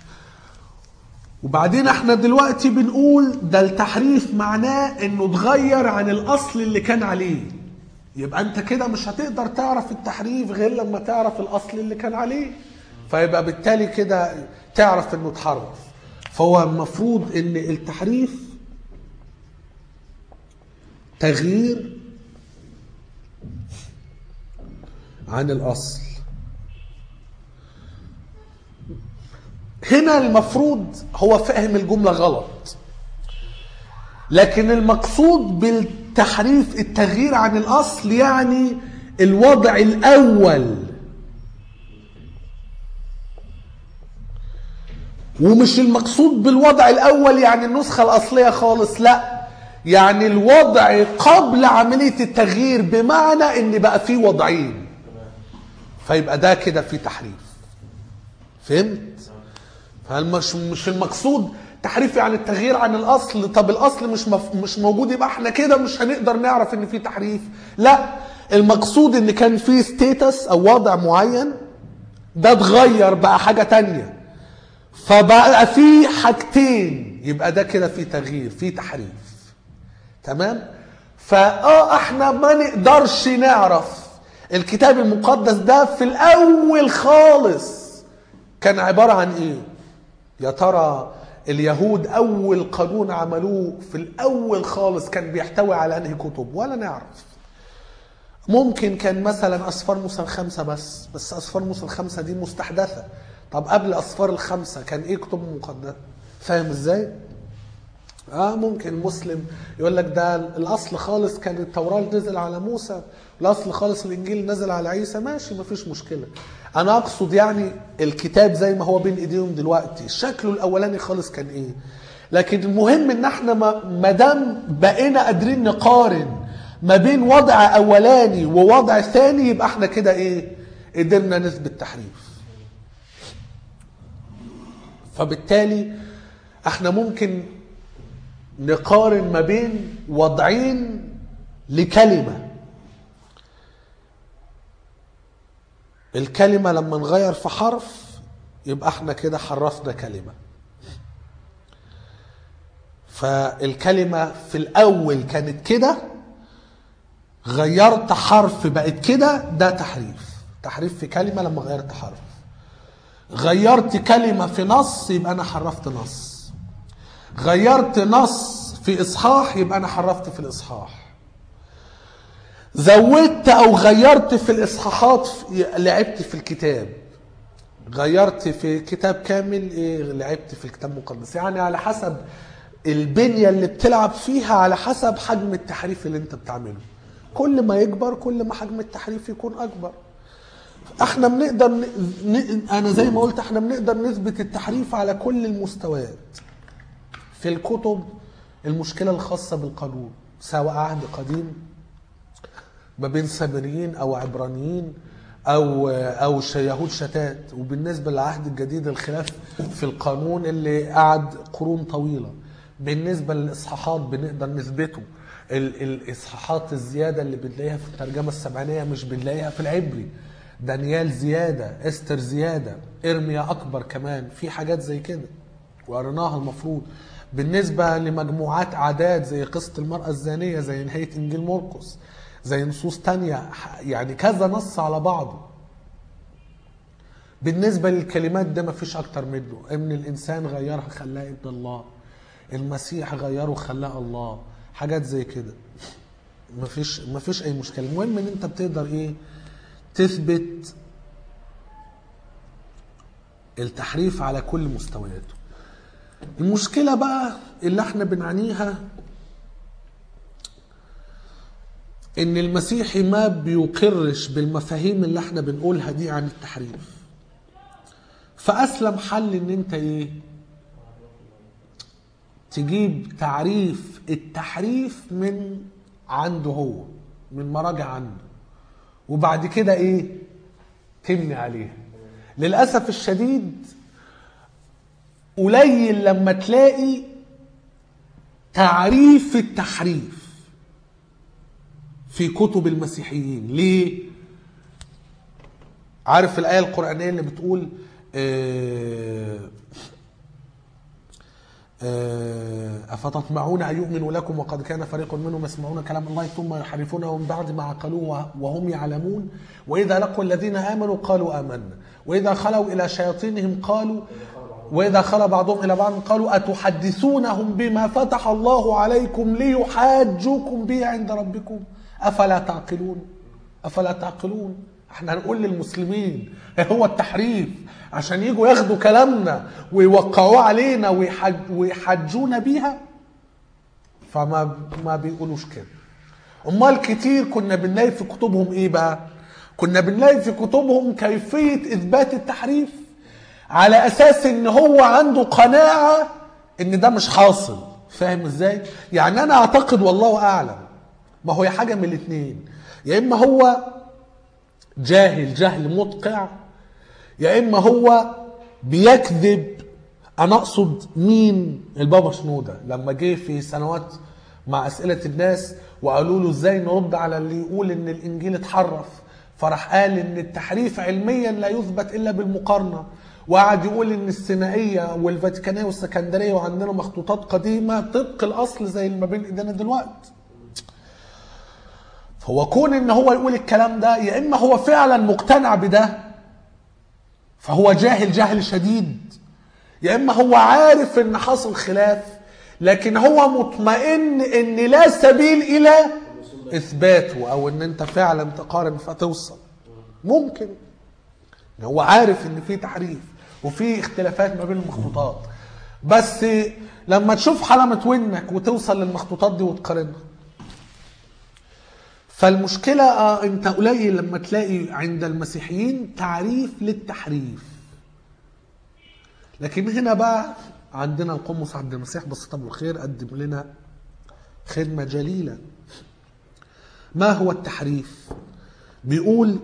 A: وبعدين احنا دلوقتي بنقول ده التحريف معناه انه اتغير عن الاصل اللي كان عليه. يبقى انت كده مش هتقدر تعرف التحريف غير لما تعرف الاصل اللي كان عليه، فيبقى بالتالي كده تعرف انه اتحرف. فهو المفروض ان التحريف تغيير عن الاصل. هنا المفروض هو فاهم الجملة غلط، لكن المقصود بالتحريف التغيير عن الأصل يعني الوضع الأول، ومش المقصود بالوضع الأول يعني النسخة الأصلية خالص، لا، يعني الوضع قبل عملية التغيير، بمعنى ان بقى فيه وضعين، فيبقى ده كده فيه تحريف. فهمت؟ فمش مش المقصود تحريف يعني التغيير عن الاصل. طب الاصل مش مف... مش موجود، يبقى احنا كده مش هنقدر نعرف ان في تحريف. لا، المقصود ان كان في ستيتس او وضع معين، ده اتغير بقى حاجة تانية، فبقى في حاجتين، يبقى ده كده في تغيير، في تحريف. تمام؟ فاه احنا ما نقدرش نعرف الكتاب المقدس ده في الاول خالص كان عبارة عن ايه. يا ترى اليهود اول قانون عملوه في الاول خالص كان بيحتوي على انهي كتب؟ ولا نعرف. ممكن كان مثلا اسفار موسى الخمسة بس بس اسفار موسى الخمسة دي مستحدثة. طب قبل اسفار الخمسة كان ايه كتب مقدسة؟ فاهم ازاي؟ اه ممكن مسلم يقول لك ده الاصل خالص كان التوراة نزل على موسى، الاصل خالص الانجيل نزل على عيسى. ماشي، مفيش مشكلة. انا اقصد يعني الكتاب زي ما هو بين ايديهم دلوقتي، شكله الاولاني خالص كان ايه. لكن المهم ان احنا ما دام بقينا قادرين نقارن ما بين وضع اولاني ووضع ثاني، يبقى احنا كده ايه؟ قدرنا نثبت تحريف. فبالتالي احنا ممكن نقارن ما بين وضعين لكلمة. الكلمة لما نغير في حرف يبقى احنا كده حرفنا كلمة. فالكلمة في الأول كانت كده، غيرت حرف بقت كده، ده تحريف. تحريف في كلمة لما غيرت حرف. غيرت كلمة في نص يبقى أنا حرفت نص. غيرت نص في إصحاح يبقى أنا حرفت في الإصحاح. زودت أو غيرت في الإصحاحات لعبت في الكتاب. غيرت في كتاب كامل إيه؟ لعبت في الكتاب المقدس. يعني على حسب البنية اللي بتلعب فيها، على حسب حجم التحريف اللي انت بتعمله. كل ما يكبر كل ما حجم التحريف يكون أكبر. احنا بنقدر ن... ن... انا زي ما قلت احنا بنقدر نثبت التحريف على كل المستويات. في الكتب المشكلة الخاصة بالقانون، سواء عهد قديم ما بين سامريين او عبرانيين او او يهود شتات، وبالنسبة للعهد الجديد الخلاف في القانون اللي قعد قرون طويلة. بالنسبة للإصحاحات بنقدر نثبته. الإصحاحات الزيادة اللي بنلاقيها في الترجمة السبعينية مش بنلاقيها في العبري. دانيال زيادة، استر زيادة، ارميا أكبر كمان، في حاجات زي كده وقرناها المفروض. بالنسبة لمجموعات أعداد زي قصة المرأة الزانية، زي نهاية إنجيل مرقس، زي نصوص تانية، يعني كذا نص على بعضه. بالنسبة للكلمات ده مفيش أكتر منه. ابن الإنسان غيرها خلاها ابن الله، المسيح غيره خلاه الله، حاجات زي كده. مفيش مفيش أي مشكلة. المهم إن أنت بتقدر إيه؟ تثبت التحريف على كل مستوياته. المشكلة بقى اللي احنا بنعانيها ان المسيحي ما بيقرش بالمفاهيم اللي احنا بنقولها دي عن التحريف. فأسلم حل ان انت ايه؟ تجيب تعريف التحريف من عنده هو، من مراجع عنده، وبعد كده ايه؟ تبني عليها. للأسف الشديد قليل لما تلاقي تعريف التحريف في كتب المسيحيين. ليه؟ عارف الآية القرآنية اللي بتقول آه أفتطمعون أن يؤمنوا لكم وقد كان فريق منهم يسمعون كلام الله ثم يحرفونه من بعد ما عقلوه وهم يعلمون وإذا لقوا الذين آمنوا قالوا آمنا وإذا خلوا إلى شياطينهم قالوا وإذا خلى بعضهم إلى بعض قالوا أتحدثونهم بما فتح الله عليكم ليحاجوكم به عند ربكم أفلا تعقلون أفلا تعقلون. احنا هنقول للمسلمين هو التحريف عشان يجوا ياخدوا كلامنا ويوقعوه علينا ويحج ويحجونا بيها؟ فما ما بيقولوش كده. امال كتير كنا بنلاقي في كتبهم ايه بقى؟ كنا بنلاقي في كتبهم كيفية اثبات التحريف على اساس ان هو عنده قناعة ان ده مش حاصل. فاهم ازاي؟ يعني انا اعتقد والله اعلم، ما هو يا حاجة من الاثنين، يا اما هو جاهل جهل مدقع، يا اما هو بيكذب. انا اقصد مين؟ البابا شنودة لما جه في سنوات مع اسئلة الناس وقالوا له ازاي نرد على اللي يقول ان الانجيل اتحرف، فراح قال ان التحريف علميا لا يثبت الا بالمقارنة، وقعد يقول ان السينائية والفاتيكانية والسكندرية وعندنا مخطوطات قديمة طبق الاصل زي اللي ما بين ايدينا دلوقتي. فهو كون ان هو يقول الكلام ده، يا اما هو فعلا مقتنع بده فهو جاهل جهل شديد، يا اما هو عارف ان حصل خلاف لكن هو مطمئن ان لا سبيل الى اثباته، او ان انت فعلا تقارن فتوصل. ممكن هو عارف ان في تحريف وفي اختلافات ما بين المخطوطات، بس لما تشوف حلمة ودنك وتوصل للمخطوطات دي وتقارنها. فالمشكلة آه انت قليل لما تلاقي عند المسيحيين تعريف للتحريف. لكن هنا بقى عندنا القمص عبد المسيح بسيط ابو الخير قدم لنا خدمة جليلة. ما هو التحريف؟ بيقول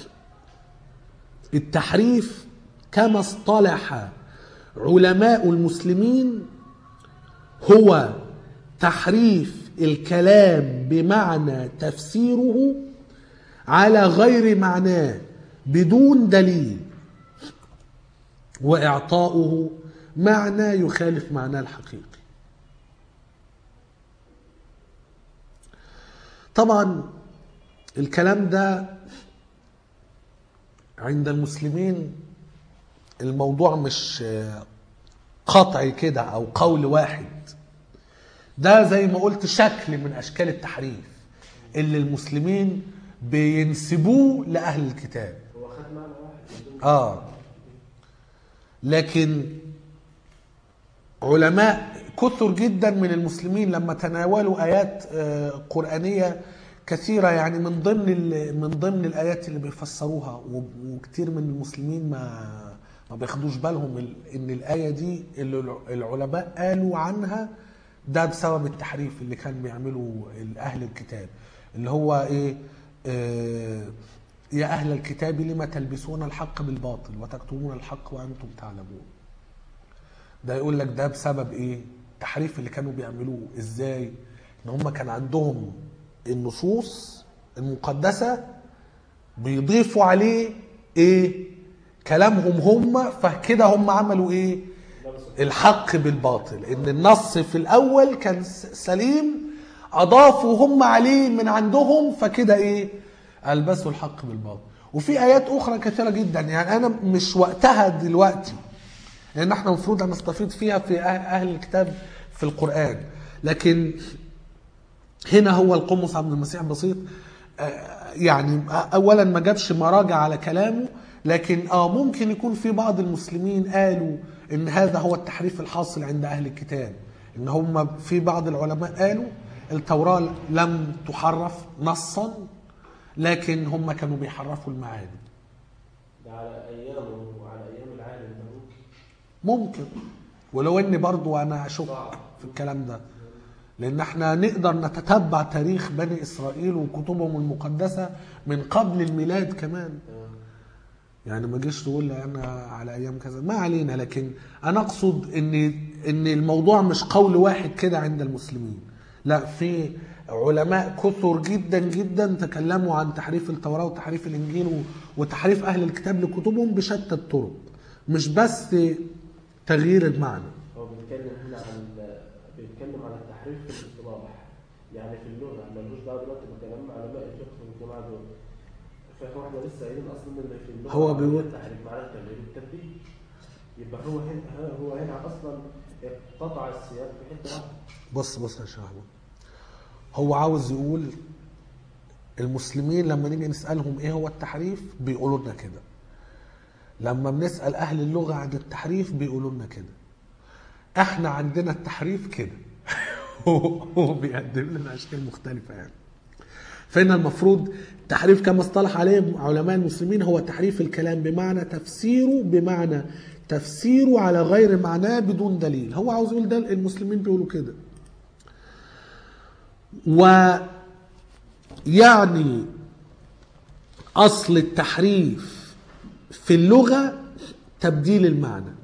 A: التحريف كما اصطلح علماء المسلمين هو تحريف الكلام بمعنى تفسيره على غير معناه بدون دليل وإعطاؤه معنى يخالف معناه الحقيقي. طبعا الكلام ده عند المسلمين الموضوع مش قطعي كده أو قول واحد، ده زي ما قلت شكل من أشكال التحريف اللي المسلمين بينسبوه لأهل الكتاب.
B: هو خد معنى واحد.
A: آه لكن علماء كثر جدا من المسلمين لما تناولوا آيات قرآنية كثيرة، يعني من ضمن من ضمن الآيات اللي بيفسروها، وكثير من المسلمين ما ما بياخدوش بالهم ان الآية دي اللي العلماء قالوا عنها ده بسبب التحريف اللي كان بيعمله أهل الكتاب، اللي هو ايه آه يا أهل الكتاب لما تلبسون الحق بالباطل وتكتمون الحق وأنتم تعلمون. ده يقول لك ده بسبب ايه التحريف اللي كانوا بيعملوه. ازاي؟ ان هم كان عندهم النصوص المقدسة بيضيفوا عليه ايه كلامهم هم، فكده هم عملوا ايه الحق بالباطل. ان النص في الاول كان سليم اضافوا هم عليه من عندهم، فكده ايه البسوا الحق بالباطل. وفي ايات اخرى كثيرة جدا، يعني انا مش وقتها دلوقتي لان احنا المفروض نستفيد فيها في اهل الكتاب في القرآن، لكن هنا هو القمص عبد المسيح بسيط يعني اولا ما جابش مراجع على كلامه، لكن اه ممكن يكون في بعض المسلمين قالوا ان هذا هو التحريف الحاصل عند اهل الكتاب، ان هم في بعض العلماء قالوا التوراة لم تحرف نصا لكن هم كانوا بيحرفوا المعاني.
B: ده على ايامه وعلى ايام العالم ده
A: ممكن ممكن ولو اني برضو انا اشك في الكلام ده، لان احنا نقدر نتتبع تاريخ بني اسرائيل وكتبهم المقدسة من قبل الميلاد كمان، يعني ما جيش تقول لي انا على ايام كذا، ما علينا. لكن انا اقصد ان ان الموضوع مش قول واحد كده عند المسلمين، لا في علماء كثر جدا جدا تكلموا عن تحريف التوراة وتحريف الانجيل وتحريف اهل الكتاب لكتبهم بشتى الطرق، مش بس تغيير المعنى.
B: هو بيتكلم هنا عن بيتكلم عن التحريف في الاصطلاح، يعني في اللغه ملوش دعوه دلوقتي بكلام علماء الفقه والجماعه دول. فهو احنا لسه قايلين اصلا ان في اللغه
A: هو بيقول
B: التحريف معناه التغيير والتبديل، يبقى هو هنا هو هنا اصلا قطع السياق في حته واحده.
A: بص بص يا شهاب، هو عاوز يقول المسلمين لما نيجي نسالهم ايه هو التحريف بيقولوا لنا كده، لما بنسال اهل اللغه عن التحريف بيقولوا لنا كده، احنا عندنا التحريف كده. هو بيقدم لنا اشكال مختلفه يعني. فإن المفروض التحريف كما اصطلح عليه علماء المسلمين هو تحريف الكلام بمعنى تفسيره بمعنى تفسيره على غير معناه بدون دليل. هو عاوز يقول ده المسلمين بيقولوا كده، ويعني أصل التحريف في اللغة تبديل المعنى،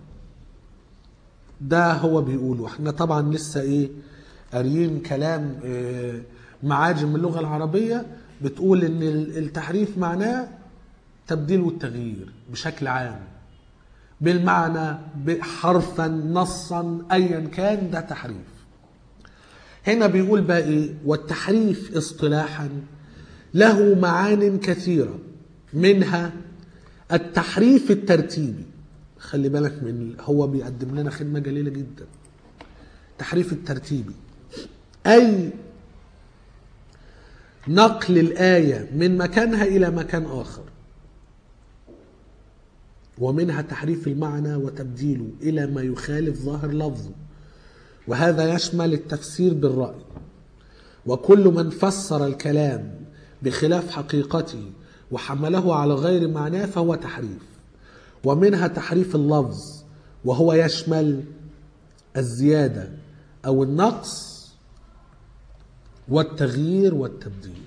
A: ده هو بيقوله. احنا طبعا لسه ايه قاريين كلام إيه معاجم اللغة العربية بتقول ان التحريف معناه تبديل والتغيير بشكل عام بالمعنى حرفا نصا ايا كان، ده تحريف. هنا بيقول بقى ايه والتحريف اصطلاحا له معان كثيرة، منها التحريف الترتيبي. خلي بالك من هو بيقدم لنا خدمة جليلة جدا. التحريف الترتيبي اي نقل الآية من مكانها إلى مكان آخر، ومنها تحريف المعنى وتبديله إلى ما يخالف ظاهر لفظه، وهذا يشمل التفسير بالرأي، وكل من فسر الكلام بخلاف حقيقته وحمله على غير معناه فهو تحريف. ومنها تحريف اللفظ وهو يشمل الزيادة أو النقص والتغيير والتبديل.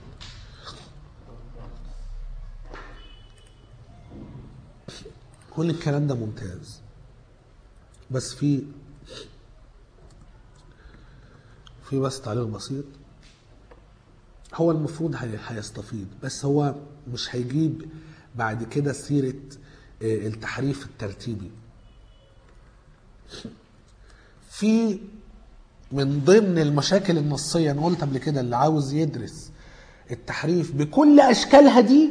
A: كل الكلام ده ممتاز، بس في في بس تعليق بسيط. هو المفروض هيستفيد، بس هو مش هيجيب بعد كده سيرة التحريف الترتيبي. في من ضمن المشاكل النصية، أنا قلت قبل كده، اللي عاوز يدرس التحريف بكل أشكالها دي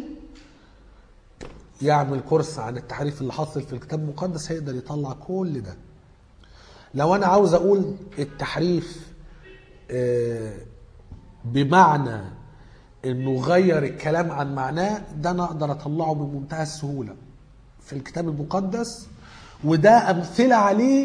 A: يعمل كورس عن التحريف اللي حاصل في الكتاب المقدس، هيقدر يطلع كل ده. لو أنا عاوز أقول التحريف بمعنى إنه غير الكلام عن معناه، ده أنا أقدر أطلعه بمنتهى السهولة في الكتاب المقدس، وده أمثلة عليه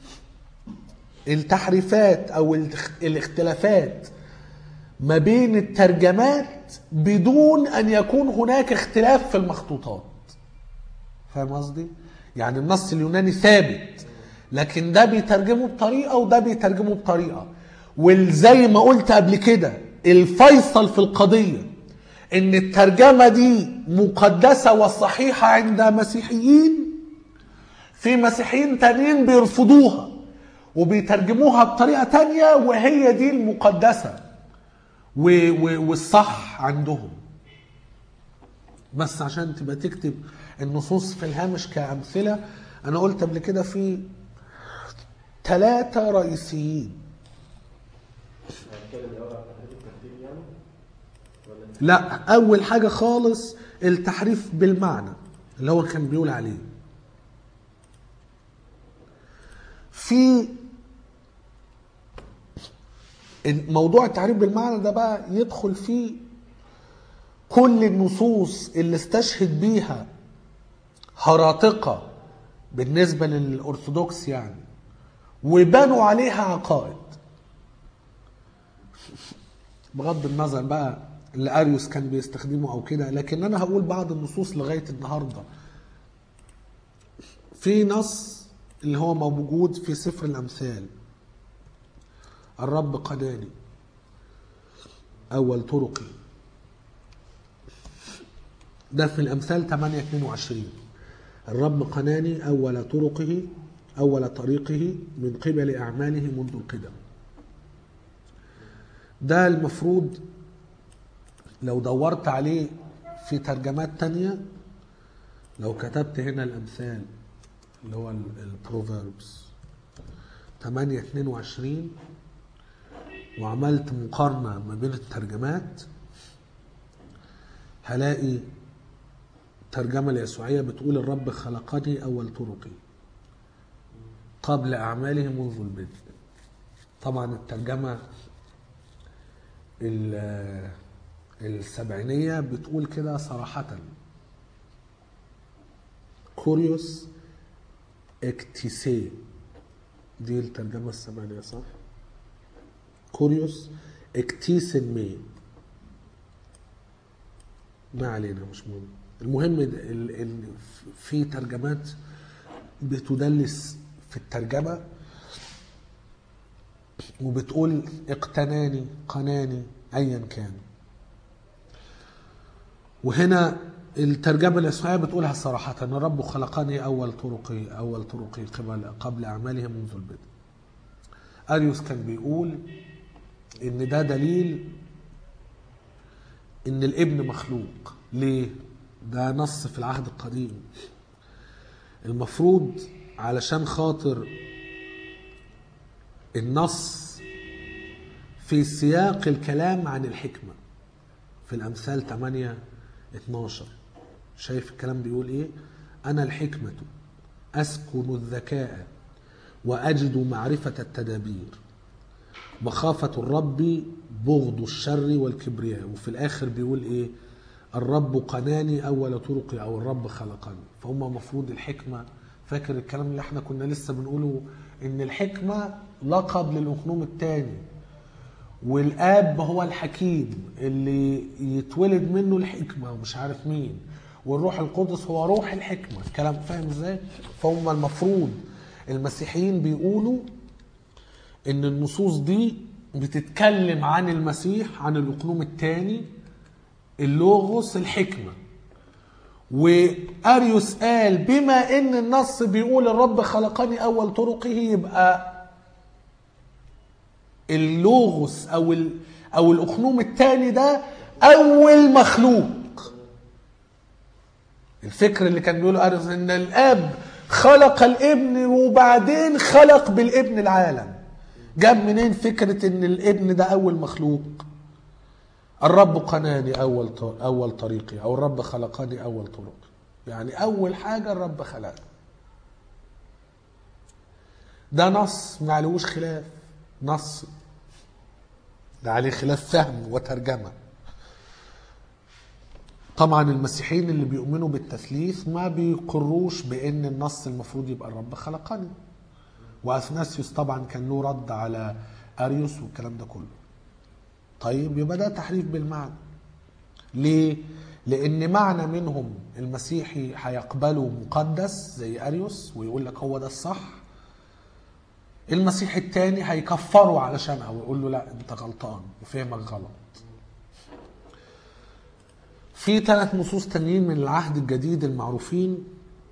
A: التحريفات أو الاختلافات ما بين الترجمات بدون أن يكون هناك اختلاف في المخطوطات. فاهم قصدي؟ يعني النص اليوناني ثابت، لكن ده بيترجمه بطريقة وده بيترجمه بطريقة. وزي ما قلت قبل كده، الفيصل في القضية إن الترجمة دي مقدسة وصحيحة عند مسيحيين، في مسيحيين تانيين بيرفضوها وبيترجموها بطريقة تانية، وهي دي المقدسة والصح عندهم. بس عشان تبقى تكتب النصوص في الهامش كأمثلة، أنا قلت قبل كده في ثلاثة رئيسيين. لا، أول حاجة خالص التحريف بالمعنى اللي هو كان بيقول عليه. في موضوع التحريف بالمعنى ده بقى يدخل فيه كل النصوص اللي استشهد بيها هراطقة بالنسبة للأرثوذكس يعني، وبنوا عليها عقائد، بغض النظر بقى اللي أريوس كان بيستخدمه أو كده. لكن أنا هقول بعض النصوص لغاية النهاردة. في نص اللي هو موجود في سفر الأمثال، الرب قناني أول طرقي، ده في الأمثال ثمانية اثنين وعشرين. الرب قناني أول طرقه أول طريقه من قبل أعماله منذ القدم. ده المفروض لو دورت عليه في ترجمات تانية، لو كتبت هنا الأمثال اللي هو البروفيربس ثمانية اثنين وعشرين وعملت مقارنة ما بين الترجمات، هلاقي ترجمة اليسوعية بتقول الرب خلقني أول طرقي قبل أعماله منذ البدء. طبعا الترجمة السبعينية بتقول كده صراحة، كوريوس اكتيسي، دي الترجمة السبعينية صح؟ كوريوس اكتيسن مي، ما علينا مش مهم. المهم ال في ترجمات بتدلس في الترجمة وبتقول اقتناني قناني ايا كان، وهنا الترجمة اليسوعية بتقولها صراحة ان الرب خلقني اول طرقي اول طرقي قبل قبل اعماله منذ البدء. أريوس كان بيقول ان ده دليل ان الابن مخلوق. ليه؟ ده نص في العهد القديم. المفروض علشان خاطر النص في سياق الكلام عن الحكمة في الأمثال ثمانية اثناشر. شايف الكلام بيقول ايه؟ أنا الحكمة أسكن الذكاء وأجد معرفة التدابير، مخافة الرب بغض الشر والكبرياء. وفي الآخر بيقول ايه؟ الرب قناني أول طرقي أو الرب خلقني. فهم مفروض الحكمة، فاكر الكلام اللي احنا كنا لسه بنقوله ان الحكمة لقب للأقنوم الثاني، والآب هو الحكيم اللي يتولد منه الحكمة ومش عارف مين، والروح القدس هو روح الحكمة. الكلام فاهم ازاي؟ فهم المفروض المسيحيين بيقولوا ان النصوص دي بتتكلم عن المسيح، عن الأقنوم الثاني، اللوغوس، الحكمة. وأريوس قال بما ان النص بيقول الرب خلقني اول طرقه، يبقى اللوغوس او ال او الأقنوم الثاني ده اول مخلوق. الفكر اللي كان بيقوله أريوس ان الاب خلق الابن وبعدين خلق بالابن العالم. جاب منين فكرة ان الابن ده اول مخلوق؟ الرب قناني اول اول طريقي، او الرب خلقني اول طرقي، يعني اول حاجة الرب خلقها. ده نص ما عليهوش خلاف، نص ده عليه خلاف فهم وترجمة. طبعا المسيحيين اللي بيؤمنوا بالتثليث ما بيقروش بان النص المفروض يبقى الرب خلقني. واثناسيوس طبعا كان له رد على اريوس والكلام ده كله. طيب يبقى ده تحريف بالمعنى. ليه؟ لان معنى منهم المسيحي هيقبله مقدس زي اريوس ويقول لك هو ده الصح، المسيحي التاني هيكفره علشانها ويقول له لا انت غلطان وفهمك غلط. في ثلاث نصوص تانيين من العهد الجديد المعروفين.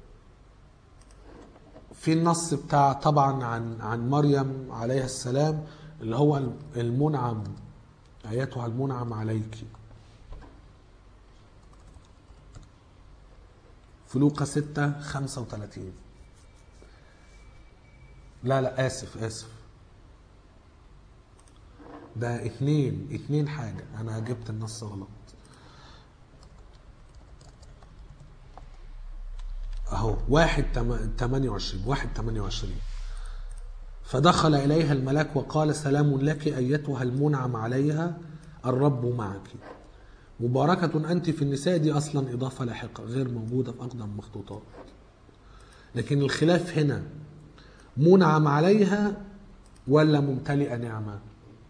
A: في النص بتاع طبعا عن عن مريم عليها السلام اللي هو المنعم، ايتها المنعم عليك، في لوقا ستة خمسة وثلاثين. لا لا اسف اسف ده اتنين اتنين حاجة، انا جبت النص غلط اهو. واحد تمانية وعشرين واحد تمانية وعشرين فدخل اليها الملاك وقال سلام لك ايتها المنعم عليها الرب معك مباركة انت في النساء. دي اصلا اضافة لاحقة غير موجودة في اقدم مخطوطات، لكن الخلاف هنا منعم عليها ولا ممتلئة نعمة.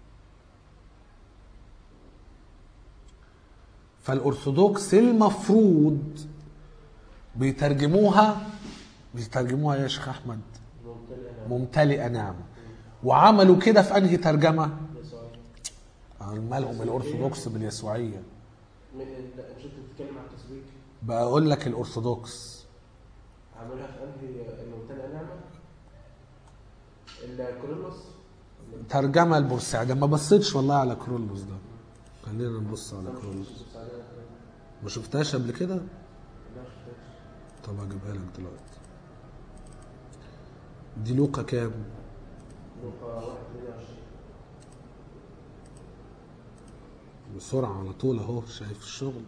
A: فالأرثوذكس المفروض بيترجموها بيترجموها يا شيخ أحمد ممتلئة نعمة، وعملوا كده في أنهي ترجمة؟ مالهم الأرثوذكس باليسوعية؟
B: مش انت بتتكلم عن التسبيك؟
A: بقول لك الأرثوذكس
B: عملها في أنهي الممتلئة نعمة؟ الكورولوس
A: ترجمة البورسعيدية. ما بصيتش والله على كورولوس ده، خلينا نبص على كورولوس. ما شفتهاش قبل كده؟ طب اجيبها لك دلوقتي. دي لوقا كام؟
B: لوقا واحد تمانية وعشرين.
A: بسرعة على طول اهو، شايف الشغل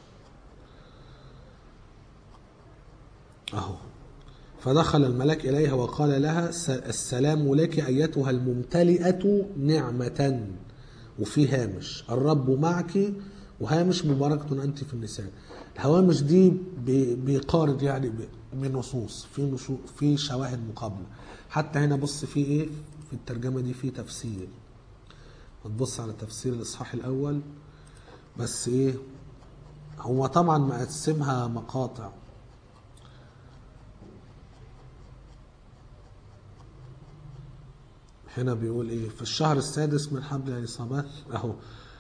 A: اهو. فدخل الملاك إليها وقال لها السلام لك أيتها الممتلئة نعمة، وفي هامش الرب معك، وهامش مباركة أنت في النساء. الهوامش دي بيقارن يعني بنصوص في نصوص في شواهد مقابلة. حتى هنا بص في ايه في الترجمة دي، في تفسير. هتبص على تفسير الإصحاح الأول بس ايه، هو طبعا مقسمها مقاطع. هنا بيقول ايه، في الشهر السادس من حمل اليصابات اهو،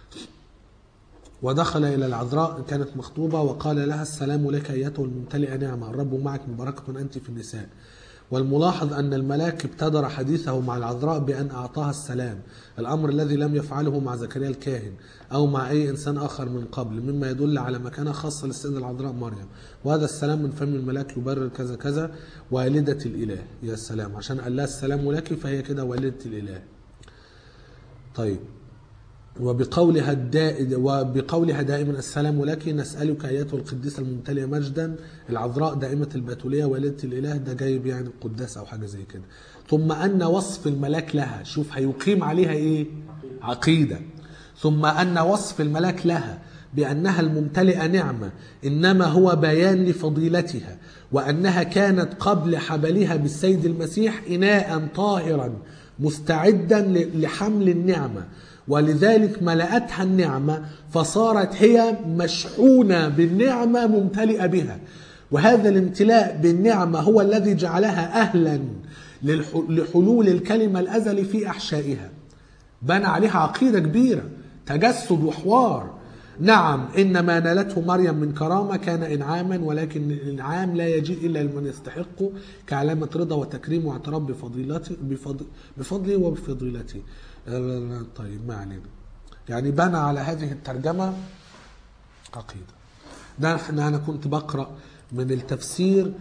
A: ودخل الى العذراء كانت مخطوبه وقال لها السلام لك ايتها الممتلئه نعمه الرب معك مباركه انت في النساء. والملاحظ ان الملاك ابتدر حديثه مع العذراء بان اعطاها السلام، الامر الذي لم يفعله مع زكريا الكاهن او مع اي انسان اخر من قبل، مما يدل على مكانه خاصه للسيده العذراء مريم. وهذا السلام من فم الملاك يبرر كذا كذا والده الاله. يا سلام، عشان قال لها السلام لك فهي كده والده الاله. طيب، وبقولها الدائد وبقولها دائما السلام لك نسألك ايتها القديسة الممتلئة مجدا العذراء دائمة البتولية والدة الإله. ده جايب يعني القداس أو حاجة زي كده. ثم أن وصف الملاك لها، شوف هيقيم عليها إيه؟ عقيدة. ثم أن وصف الملاك لها بأنها الممتلئة نعمة إنما هو بيان لفضيلتها، وأنها كانت قبل حبلها بالسيد المسيح إناء طاهرا مستعدا لحمل النعمة، ولذلك ملأتها النعمة فصارت هي مشحونة بالنعمة ممتلئة بها. وهذا الامتلاء بالنعمة هو الذي جعلها أهلا لحلول الكلمة الأزلي في أحشائها. بنى عليها عقيدة كبيرة، تجسد وحوار. نعم إن ما نالته مريم من كرامة كان إنعاما، ولكن الإنعام لا يجيء إلا لمن يستحقه كعلامة رضا وتكريم واعتراف بفضيلته بفضل بفضله وبفضيلته. طيب ما علينا. يعني بنى على هذه الترجمة عقيدة. ده احنا أنا كنت بقرأ من التفسير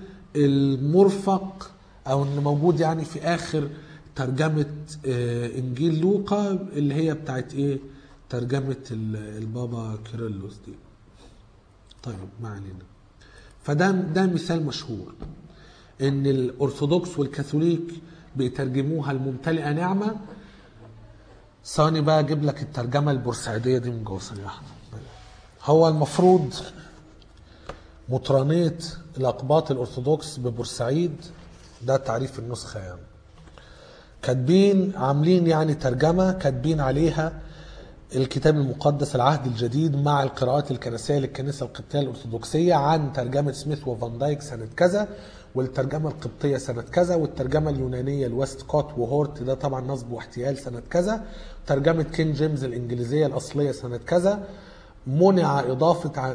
A: المرفق أو اللي موجود يعني في آخر ترجمة إنجيل لوقا اللي هي بتاعت إيه؟ ترجمة البابا كيرلس دي. طيب ما علينا. فده ده مثال مشهور إن الأرثوذكس والكاثوليك بيترجموها الممتلئة نعمة. ثاني بقى أجيب لك الترجمة البورسعيدية دي من جوه صريحة. هو المفروض مطرانية الأقباط الأرثوذكس ببورسعيد، ده تعريف النسخة يعني. كاتبين عاملين يعني ترجمة كاتبين عليها الكتاب المقدس العهد الجديد مع القراءات الكنسية للكنيسة القبطية الأرثوذكسية عن ترجمة سميث وفان دايك سنة كذا، والترجمة القبطية سنة كذا، والترجمة اليونانية الويست كوت وهورت ده طبعا نصب واحتيال سنة كذا، ترجمة كين جيمز الإنجليزية الأصلية سنة كذا. منع إضافة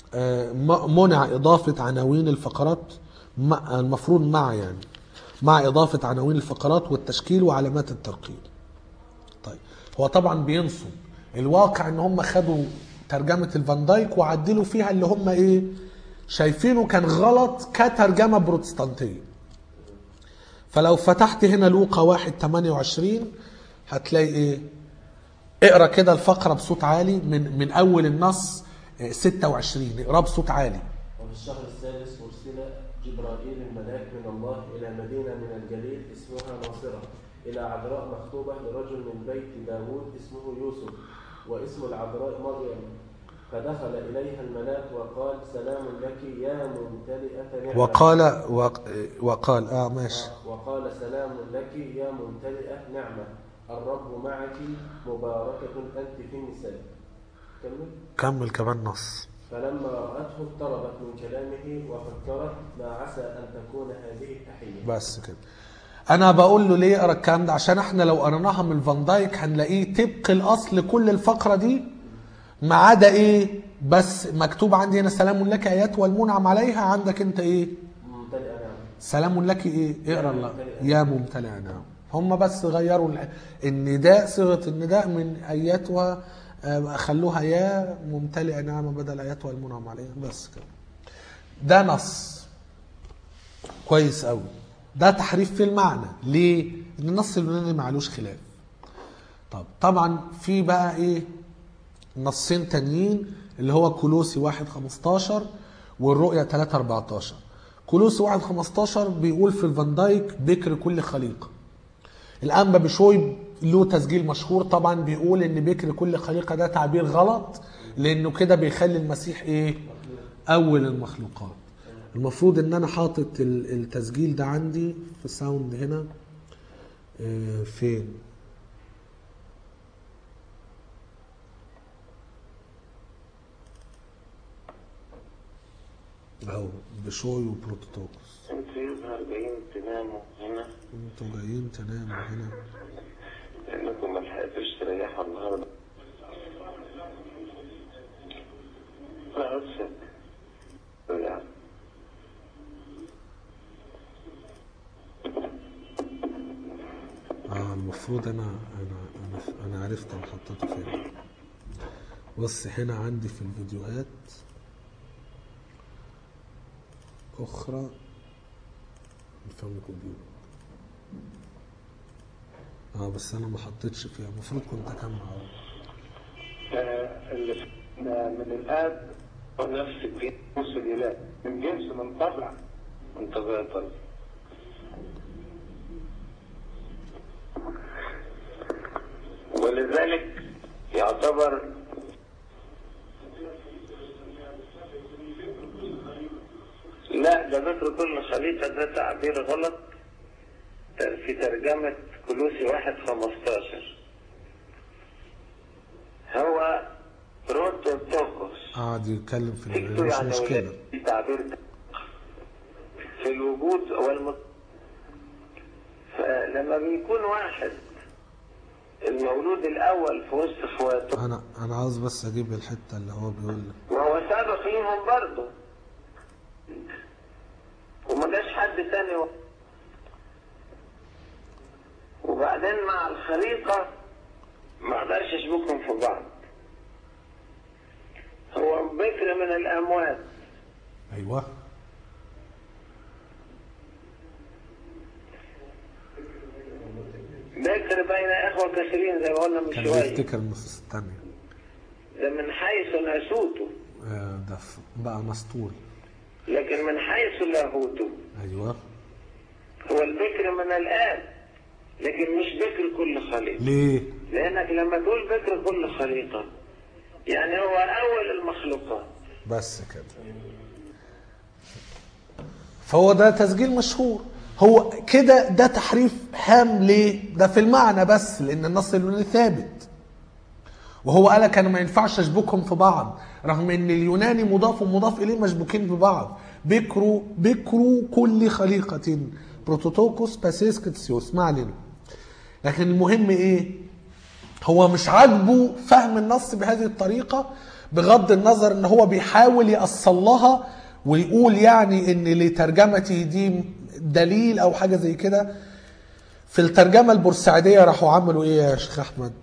A: منع إضافة عناوين الفقرات المفروض مع يعني مع إضافة عناوين الفقرات والتشكيل وعلامات الترقيم. طيب هو طبعا بينصب الواقع ان هم خدوا ترجمة الفان دايك وعدلوا فيها اللي هم ايه شايفينه كان غلط كترجمة بروتستانتية. فلو فتحت هنا لوقا واحد ثمانية وعشرين هتلاقي ايه؟ اقرا كده الفقرة بصوت عالي من من اول النص ستة وعشرين، اقرا بصوت عالي.
B: وفي الشهر السادس أرسل جبرائيل الملاك من الله إلى مدينة من الجليل اسمها ناصرة، إلى عذراء مخطوبة لرجل من بيت داود اسمه يوسف، واسم العذراء مريم. فدخل إليها الملاك وقال سلام لك يا ممتلئة نعمة.
A: وقال وقال اه ماشي.
B: وقال سلام لك يا ممتلئة نعمة، الرب معك مباركة أنت في النساء. كمل.
A: كمل كمان نص.
B: فلما رأته اضطربت من كلامه وفكرت ما عسى أن تكون هذه التحية.
A: بس كده. أنا بقول له ليه أقرأ الكلام ده؟ عشان احنا لو قرناها من فان دايك هنلاقيه طبق الأصل كل الفقرة دي ما عدا إيه؟ بس مكتوب عندي هنا سلام لك آيات والمنعم عليها، عندك أنت إيه؟
B: ممتلئة نعم.
A: سلام لك إيه؟ اقرأ الله يا ممتلئة نعم. هم بس غيروا النداء صيغة النداء من آياتها خلوها يا ممتلئة نعمة بدل آياتها والمنعم عليها بس كده. ده نص كويس قوي. ده تحريف في المعنى. ليه؟ ان النص اليوناني معلوش خلاف. طب طبعا في بقى ايه نصين تانيين اللي هو كولوسي واحد خمستاشر والرؤية ثلاثة أربعتاشر. كولوسي واحد خمستاشر بيقول في الفان دايك بكر كل خليقة. الأنبا بشوي له تسجيل مشهور طبعا بيقول ان بكر كل خليقة ده تعبير غلط، لانه كده بيخلي المسيح ايه اول المخلوقات. المفروض ان انا حاطط التسجيل ده عندي في الساوند هنا. اه فين اهو بشوي وبروتوتوكس.
C: انتوا يظهر جايين تناموا هنا.
A: انتوا جايين تناموا هنا
C: لانكم ما لحقتوش تريحوا النهارده. لا اسف يعني.
A: اه المفروض انا انا انا انا عرفت انا حطيته فين. بص هنا عندي في الفيديوهات اخرى الفيلم كمبيوتر. اه بس انا ما حطيتش فيها، المفروض كنت اكمل.
C: آه اللي من الاب ونفس الجنس الاله من جنس من طبع من طبيعه الله. ولذلك يعتبر لا ده ذكر كل خليقة ده تعبير غلط في ترجمة كولوسي واحد خمستاشر. هو بروتوتوكوس
A: قاعد يتكلم في الموضوع مش
C: يعني
A: مشكلة.
C: تعبير في الوجود والمت... ف... لما بيكون واحد المولود الاول في وسط اخواته،
A: انا انا عاوز بس اجيب الحته اللي هو بيقول
C: ما هو سابق ليهم برضه وما جاش حد تاني و... وبعدين مع الخليقه ما اقدرش اشبكهم في بعض. هو بكر من الاموات.
A: ايوه
C: بكر بين اخوه كثيرين زي ما قلنا من
A: كان
C: شويه.
A: بيفتكر النصوص الثانيه
C: ده من حيث ناسوته،
A: آه، ده ف- بقى مسطول.
C: لكن من حيث لاهوته
A: ايوه
C: هو البكر من الآب، لكن مش بكر كل خليقة.
A: ليه؟
C: لأنك لما تقول بكر كل خليقة يعني هو أول المخلوقات.
A: بس كده. فهو ده تسجيل مشهور. هو كده ده تحريف هام ليه؟ ده في المعنى بس، لأن النص اليوناني ثابت. وهو قال كانوا ما ينفعش اشبكهم في بعض، رغم ان اليوناني مضاف ومضاف اليه مشبوكين ببعض. بكروا بكروا كل خليقة بروتوتوكوس باسيس كتسيوس، ما علينا. لكن المهم ايه؟ هو مش عاجبه فهم النص بهذه الطريقة، بغض النظر ان هو بيحاول يأصل لها ويقول يعني ان لترجمته دي دليل او حاجة زي كده. في الترجمة البورسعيدية راحوا عملوا ايه يا شيخ احمد؟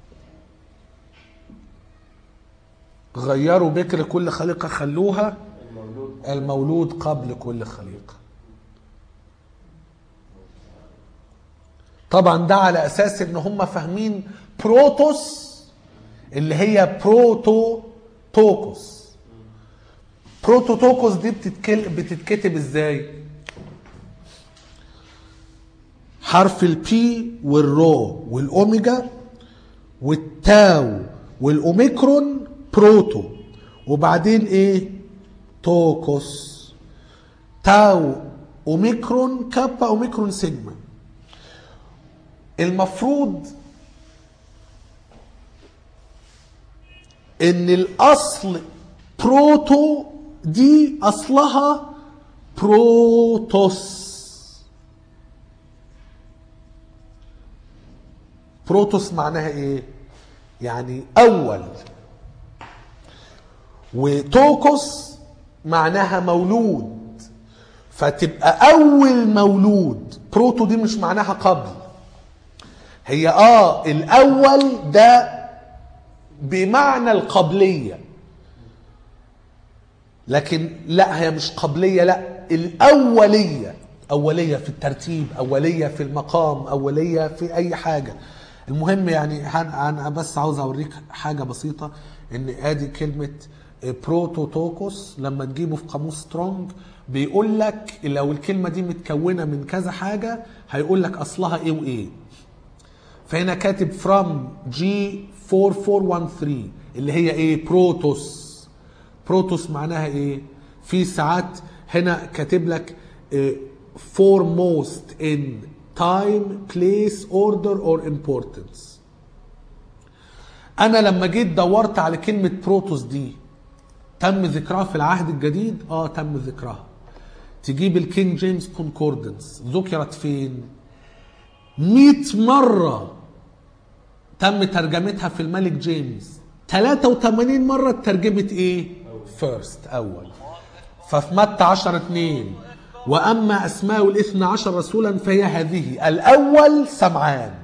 A: غيروا بكر كل خليقة، خلوها المولود قبل كل خليقة. طبعا ده على اساس ان هم فاهمين بروتوس اللي هي بروتو توكوس. بروتو توكوس دي بتتكتب ازاي؟ حرف البي والرو والاوميجا والتاو والاوميكرون بروتو، وبعدين ايه؟ توكوس. تاو اوميكرون كابا اوميكرون سيجما. المفروض ان الاصل بروتو دي اصلها بروتوس. بروتوس معناها ايه؟ يعني اول. وتوكوس معناها مولود، فتبقى اول مولود. بروتو دي مش معناها قبل، هي اه الاول ده بمعنى القبلية، لكن لا هي مش قبلية، لا الاولية. اولية في الترتيب، اولية في المقام، اولية في اي حاجة. المهم يعني انا بس عاوز اوريك حاجة بسيطة، ان ادي كلمة بروتوتوكوس لما تجيبه في قاموس سترونج بيقول لك لو الكلمة دي متكونة من كذا حاجة هيقول لك اصلها ايه وايه. فهنا كاتب from جي أربعة أربعة واحد ثلاثة اللي هي ايه؟ بروتوس. بروتوس معناها ايه؟ في ساعات هنا كاتب لك foremost in time, place, order or importance. انا لما جيت دورت على كلمة بروتوس دي تم ذكرها في العهد الجديد؟ اه تم ذكرها. تجيب الكينج جيمس كونكوردنس ذكرت فين؟ مئة مرة تم ترجمتها في الملك جيمس، ثلاثة وثمانين مرة ترجمت ايه؟ فيرست اول. ففي متى عشرة اثنين واما اسماء الاثنى عشر رسولا فهي هذه الاول سمعان.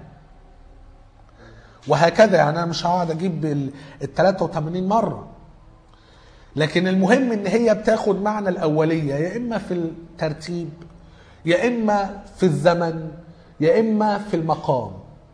A: وهكذا يعني انا مش هقعد اجيب ال ثلاثة وثمانين مرة، لكن المهم ان هي بتاخد معنى الاولية، يا اما في الترتيب يا اما في الزمن يا اما في المقام.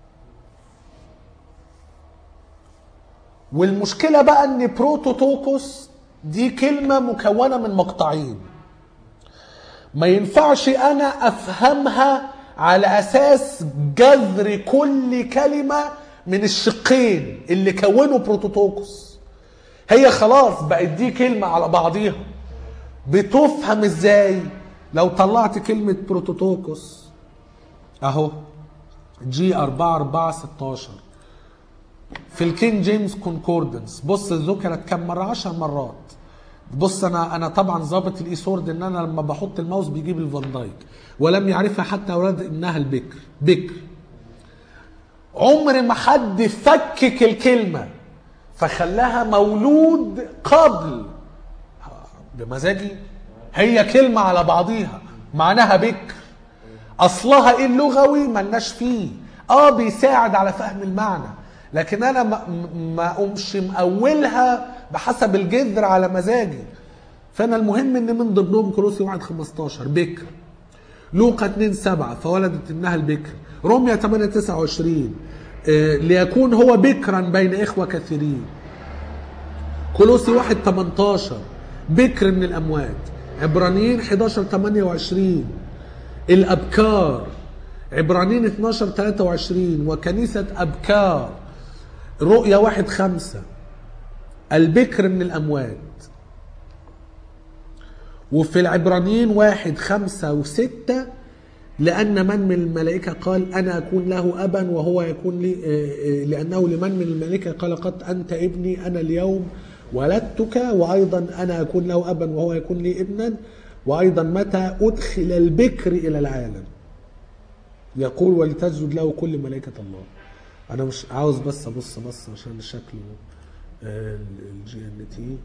A: والمشكلة بقى ان بروتوتوكوس دي كلمة مكونة من مقطعين، ما ينفعش انا افهمها على اساس جذر كل كلمة من الشقين اللي كونوا بروتوتوكوس. هي خلاص بقت دي كلمة على بعضيها. بتفهم ازاي؟ لو طلعت كلمة بروتوتوكوس اهو جي أربعة أربعة ستاشر في الكينج جيمس كونكوردنس، بص ذكرت كم مرة؟ عشر مرات. بص انا انا طبعا ظابط الاي سورد ان انا لما بحط الماوس بيجيب الفان دايك، ولم يعرفها حتى اولاد ابنها البكر. بكر عمر ما حد فكك الكلمه فخلاها مولود قبل بمزاجي، هي كلمه على بعضيها معناها بكر، اصلها ايه اللغوي ملناش فيه، اه بيساعد على فهم المعنى، لكن انا ما ما اقومش مأولها بحسب الجذر على مزاجي. فانا المهم ان من ضمنهم كولوسي واحد خمستاشر بكر، لوقا اتنين سبعة فولدت ابنها البكر، روميا تمانية تسعة وعشرين آه ليكون هو بكرا بين اخوه كثيرين، كولوسي واحد تمنتاشر بكر من الاموات، عبرانيين حداشر تمانية وعشرين الابكار، عبرانيين اتناشر تلاتة وعشرين وكنيسه ابكار، رؤيا واحد خمسة البكر من الاموات. وفي العبرانيين واحد خمسة وستة لأن من من الملائكة قال أنا أكون له أبا وهو يكون لي، لأنه لمن من الملائكة قال قد أنت ابني أنا اليوم ولدتك، وأيضا أنا أكون له أبا وهو يكون لي ابنا، وأيضا متى أدخل البكر إلى العالم يقول ولتسجد له كل ملائكة الله. أنا مش عاوز بس أبص بص عشان شكله الجي ان تي.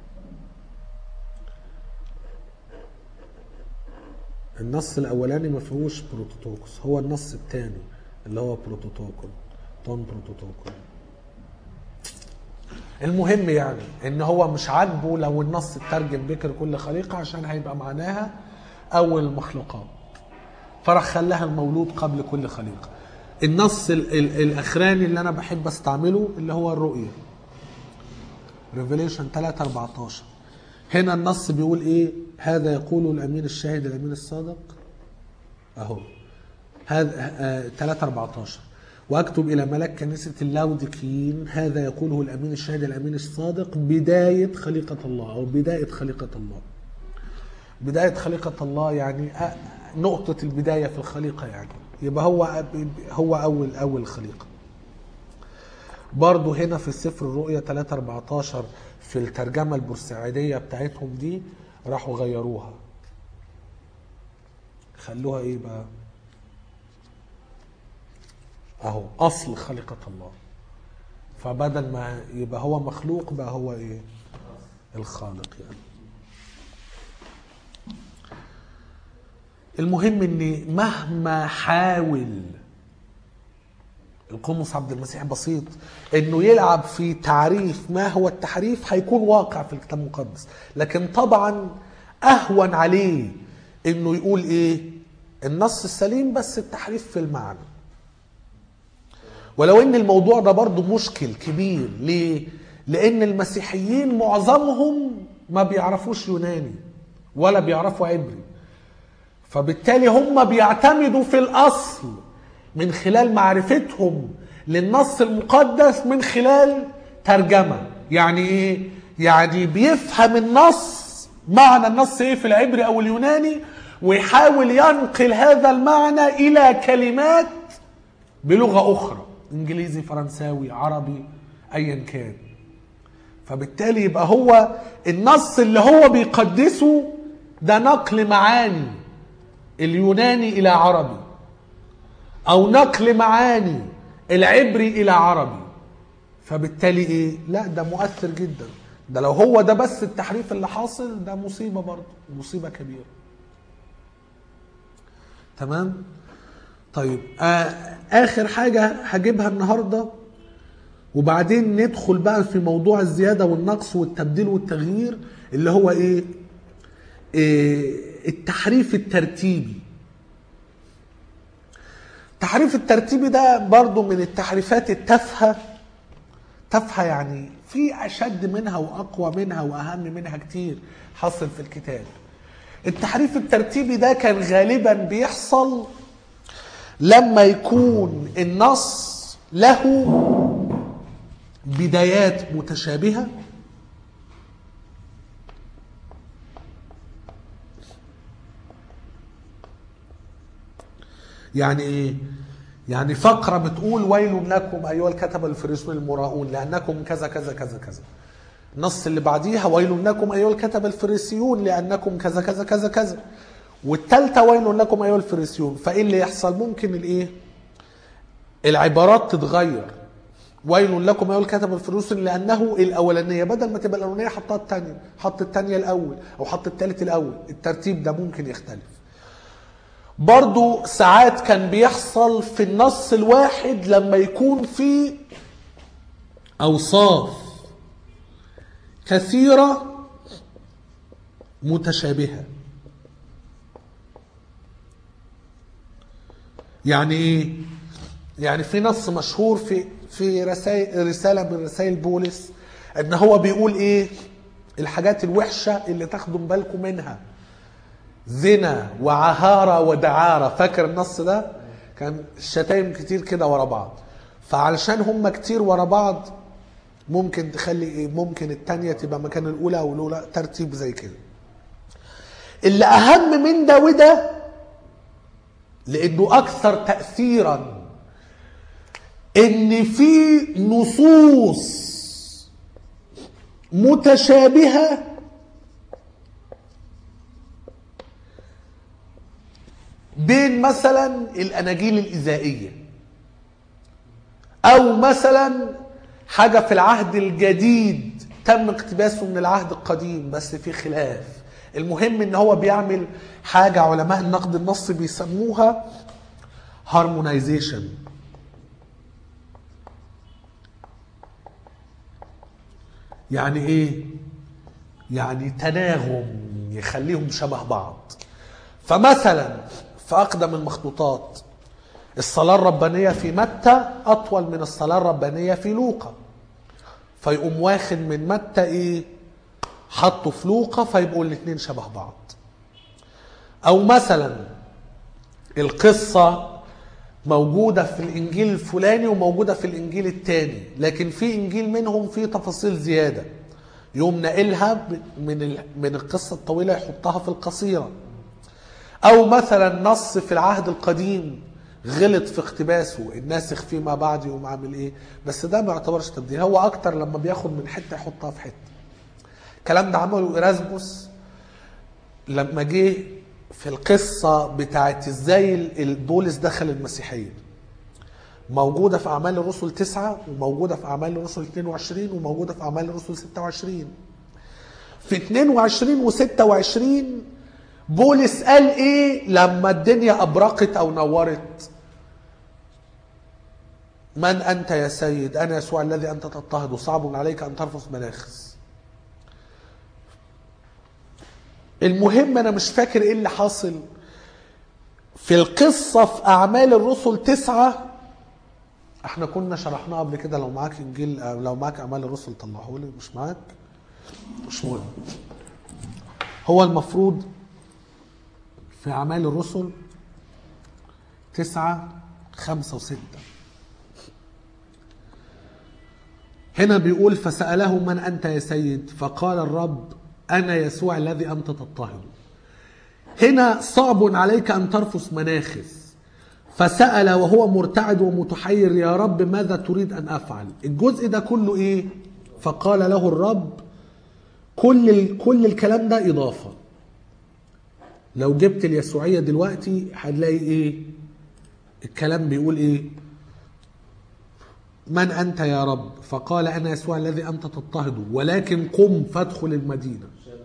A: النص الاولاني ما فيهوش بروتوتوكوس، هو النص الثاني اللي هو بروتوتوكول طون بروتوتوكول. المهم يعني ان هو مش عاجبه لو النص اترجم بكر كل خليقه عشان هيبقى معناها اول المخلوقات، فراح خلاها المولود قبل كل خليقه. النص ال ال الاخراني اللي انا بحب استعمله اللي هو الرؤيه ريفيليشن تلاتة اربعتاشر. هنا النص بيقول ايه؟ هذا يقول الامين الشاهد الامين الصادق اهو هذا تلاتة اربعتاشر واكتب الى ملاك كنيسه اللاوديكيين هذا يقوله الامين الشاهد الامين الصادق بدايه خليقه الله او بدايه خليقه الله. بدايه خليقه الله يعني نقطه البدايه في الخليقه، يعني يبقى هو هو اول اول خليقه. برضو هنا في السفر الرؤيا تلاتة اربعتاشر في الترجمة البورسعيدية بتاعتهم دي راحوا غيروها، خلوها ايه بقى اهو اصل خليقة الله، فبدل ما يبقى هو مخلوق بقى هو ايه الخالق. يعني المهم ان مهما حاول القمص عبد المسيح بسيط انه يلعب في تعريف ما هو التحريف هيكون واقع في الكتاب المقدس، لكن طبعا اهون عليه انه يقول ايه النص السليم بس التحريف في المعنى. ولو ان الموضوع ده برضو مشكل كبير. ليه؟ لان المسيحيين معظمهم ما بيعرفوش يوناني ولا بيعرفوا عبري، فبالتالي هم بيعتمدوا في الاصل من خلال معرفتهم للنص المقدس من خلال ترجمة. يعني ايه؟ يعني بيفهم النص معنى النص ايه في العبري او اليوناني ويحاول ينقل هذا المعنى الى كلمات بلغة اخرى، انجليزي فرنساوي عربي ايا كان. فبالتالي يبقى هو النص اللي هو بيقدسه ده نقل معاني اليوناني الى عربي او نقل معاني العبري الى عربي، فبالتالي ايه لا ده مؤثر جدا. ده لو هو ده بس التحريف اللي حاصل ده مصيبة برضه، مصيبة كبيرة. تمام. طيب آه اخر حاجة هجيبها النهاردة وبعدين ندخل بقى في موضوع الزيادة والنقص والتبديل والتغيير اللي هو ايه, إيه التحريف الترتيبي. التحريف الترتيبي ده برضو من التحريفات التافهة. تافهة يعني في أشد منها وأقوى منها وأهم منها كتير حصل في الكتاب. التحريف الترتيبي ده كان غالبا بيحصل لما يكون النص له بدايات متشابهة يعني ايه؟ يعني فقرة بتقول ويل لكم أيها الكتبة الفريسيون المراؤون لأنكم كذا كذا كذا كذا. النص اللي بعديها ويل لكم أيها الكتبة الفريسيون لأنكم كذا كذا كذا كذا، والثالثة ويل لكم أيها الفريسيون. فإيه اللي يحصل؟ ممكن الإيه؟ العبارات تتغير. ويل لكم أيها الكتبة الفريسيون لأنه الأولانية بدل ما تبقى الأولانية حطها الثانية، حط الثانية الأول أو حط الثالث الأول، الترتيب ده ممكن يختلف. برضو ساعات كان بيحصل في النص الواحد لما يكون في أوصاف كثيرة متشابهة. يعني ايه؟ يعني في نص مشهور في في رسائل رسالة من رسائل بولس ان هو بيقول ايه؟ الحاجات الوحشة اللي تاخدوا بالكم منها زنا وعهارة ودعارة. فاكر النص ده؟ كان الشتايم كتير كده ورا بعض، فعلشان هم كتير ورا بعض ممكن تخلي ايه؟ ممكن التانية تبقى مكان الاولى او الاولى، ترتيب زي كده. اللي اهم من ده وده لانه اكثر تأثيرا ان في نصوص متشابهة بين مثلا الاناجيل الايذائية او مثلا حاجة في العهد الجديد تم اقتباسه من العهد القديم بس في خلاف. المهم ان هو بيعمل حاجة علماء النقد النصي بيسموها harmonization. يعني ايه؟ يعني تناغم، يخليهم شبه بعض. فمثلا في اقدم المخطوطات الصلاة الربانية في متى اطول من الصلاة الربانية في لوقا، فيقوم واخد من متى ايه؟ حطه في لوقا، فيبقوا الاثنين شبه بعض. او مثلا القصة موجودة في الانجيل الفلاني وموجودة في الانجيل الثاني، لكن في انجيل منهم فيه تفاصيل زيادة، يقوم نقلها من من القصة الطويلة يحطها في القصيرة. او مثلا نص في العهد القديم غلط في اقتباسه، الناسخ فيما بعد يقوم عامل ايه؟ بس ده ما يعتبرش تبديل، هو اكتر لما بياخد من حتة يحطها في حتة. الكلام ده عمله إيرازموس لما جه في القصة بتاعت ازاي بولس دخل المسيحية. موجودة في أعمال الرسل تسعة، وموجودة في أعمال الرسل اثنين وعشرين، وموجودة في أعمال الرسل ستة وعشرين. في اثنين وعشرين و ستة وعشرين بولس قال ايه لما الدنيا أبرقت أو نورت؟ من أنت يا سيد؟ أنا يسوع الذي أنت تضطهد، صعب عليك أن ترفض مناخس. المهم أنا مش فاكر إيه اللي حاصل في القصة في أعمال الرسل تسعة. احنا كنا شرحناها قبل كده، لو معاك إنجيل، لو معاك أعمال الرسل طلعه لي، مش معاك مش مهم. هو المفروض في أعمال الرسل تسعة خمسة وستة هنا بيقول فسأله من أنت يا سيد؟ فقال الرب أنا يسوع الذي أنت تضطهد. هنا صعب عليك أن ترفس مناخس. فسأل وهو مرتعد ومتحير يا رب ماذا تريد أن أفعل؟ الجزء ده كله إيه؟ فقال له الرب. كل ال... كل الكلام ده إضافة. لو جبت اليسوعية دلوقتي هتلاقي إيه؟ الكلام بيقول إيه؟ من أنت يا رب؟ فقال أنا يسوع الذي أنت تضطهده، ولكن قم فادخل المدينة.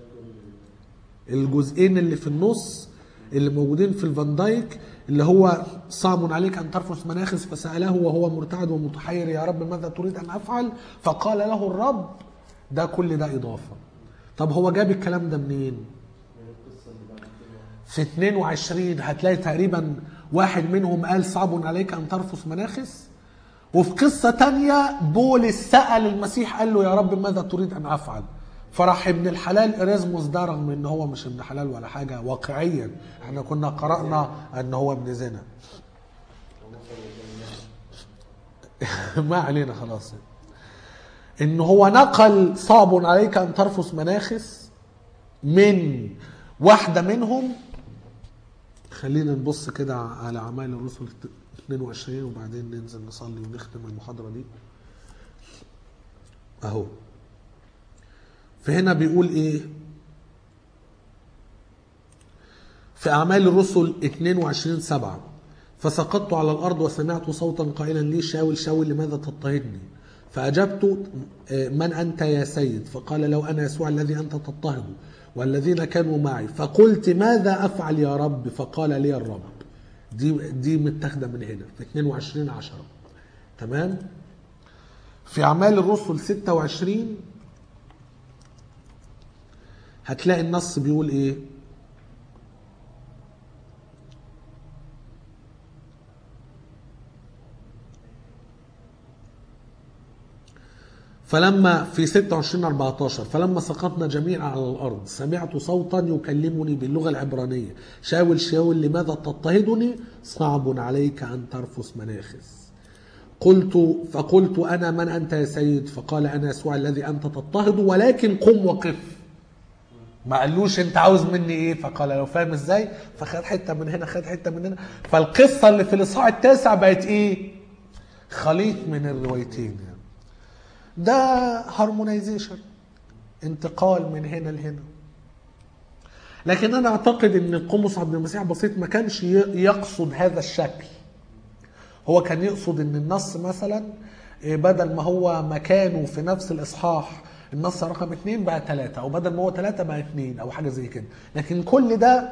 A: الجزئين اللي في النص اللي موجودين في الفان دايك اللي هو صعب عليك أن ترفس مناخس، فسأله وهو مرتعد ومتحير يا رب ماذا تريد أن أفعل؟ فقال له الرب. ده كل ده إضافة. طب هو جاب الكلام ده منين؟ في اثنين وعشرين هتلاقي تقريبا واحد منهم قال صعب عليك أن ترفس مناخس، وفي قصة تانية بولس سأل المسيح قال له يا رب ماذا تريد أن أفعل؟ فراح ابن الحلال إيرازموس ده رغم ان هو مش ابن حلال ولا حاجة واقعيا، احنا كنا قرأنا ان هو ابن زنا. ما علينا خلاص. ان هو نقل صعب عليك ان ترفس مناخس من واحدة منهم. خلينا نبص كده على أعمال الرسل اثنين وعشرين وبعدين ننزل نصلي ونختم المحاضرة دي. اهو فهنا بيقول ايه في أعمال الرسل اثنين وعشرين سبعة: فسقطت على الأرض وسمعت صوتا قائلا لي شاول شاول لماذا تضطهدني؟ فأجبت من أنت يا سيد؟ فقال لو أنا يسوع الذي أنت تضطهده والذين كانوا معي. فقلت ماذا أفعل يا رب؟ فقال لي الرب. دي دي متاخده من هنا في اثنين وعشرين عشرة. تمام. في أعمال الرسل ستة وعشرين هتلاقي النص بيقول ايه؟ فلما في ستة وعشرين أربعتاشر: فلما سقطنا جميعا على الأرض سمعت صوتا يكلمني باللغة العبرانية شاول شاول لماذا تضطهدني؟ صعب عليك أن ترفس مناخس. قلت فقلت أنا من أنت يا سيد؟ فقال أنا يسوع الذي أنت تضطهد ولكن قم وقف. ما قالوش أنت عاوز مني إيه؟ فقال لو فاهم إزاي؟ فخد حتة من هنا خد حتة من هنا. فالقصة اللي في الإصحاح التاسع بقت إيه؟ خليط من الروايتين يعني. ده هارمونيزيشن، انتقال من هنا لهنا. لكن انا اعتقد ان القمص عبد المسيح بسيط ما كانش يقصد هذا الشكل. هو كان يقصد ان النص مثلا بدل ما هو مكانه في نفس الاصحاح النص رقم اثنين بقى ثلاثة، او بدل ما هو ثلاثة بقى اثنين، او حاجة زي كده. لكن كل ده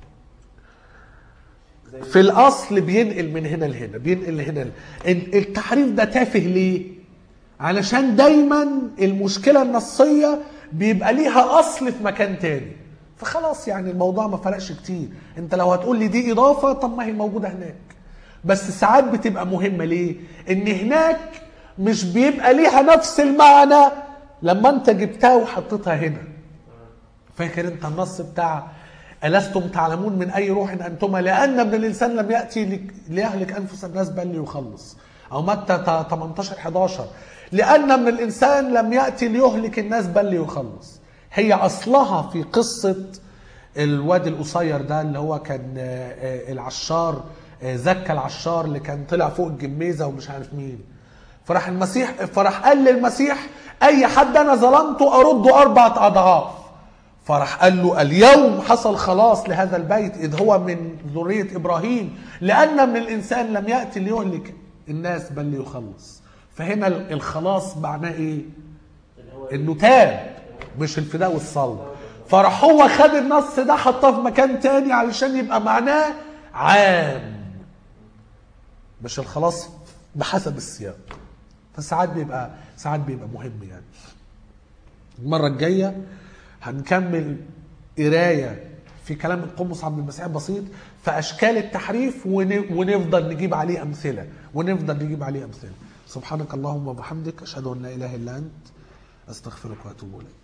A: في الاصل بينقل من هنا لهنا، بينقل لهنا لهنا. التحريف ده تافه ليه؟ علشان دايما المشكلة النصية بيبقى ليها أصل في مكان تاني، فخلاص يعني الموضوع ما فرقش كتير. انت لو هتقول لي دي إضافة، طب ما هي موجودة هناك. بس ساعات بتبقى مهمة ليه؟ إن هناك مش بيبقى ليها نفس المعنى لما انت جبتها وحطيتها هنا. فاكر انت النص بتاع ألستم تعلمون من أي روح أنتما لأن ابن الإنسان لم يأتي ليهلك أنفس الناس بل ليخلص. أو متى ثمانية عشر إحدى عشر: لأن من الإنسان لم يأتي ليهلك الناس بل ليخلص. هي أصلها في قصة الواد القصير ده اللي هو كان العشار، زكى العشار اللي كان طلع فوق الجميزة ومش عارف مين. فراح المسيح فراح قال للمسيح أي حد أنا ظلمته أرده أربعة أضعاف. فراح قال له اليوم حصل خلاص لهذا البيت إذ هو من ذرية إبراهيم لأن من الإنسان لم يأتي ليهلك الناس بل ليخلص. فهنا الخلاص معناه ايه؟ انه تاب، مش الفداء والصلب. فراح هو خد النص ده حطاه في مكان تاني علشان يبقى معناه عام، مش الخلاص بحسب السياق. فساعات بيبقى ساعات بيبقى مهم يعني. المرة الجاية هنكمل قراية في كلام القمص عبد المسيح بسيط في أشكال التحريف، ونفضل نجيب عليه أمثلة ونفضل نجيب عليه أمثلة. سبحانك اللهم وبحمدك أشهد أن لا إله إلا أنت أستغفرك وأتوب إليك.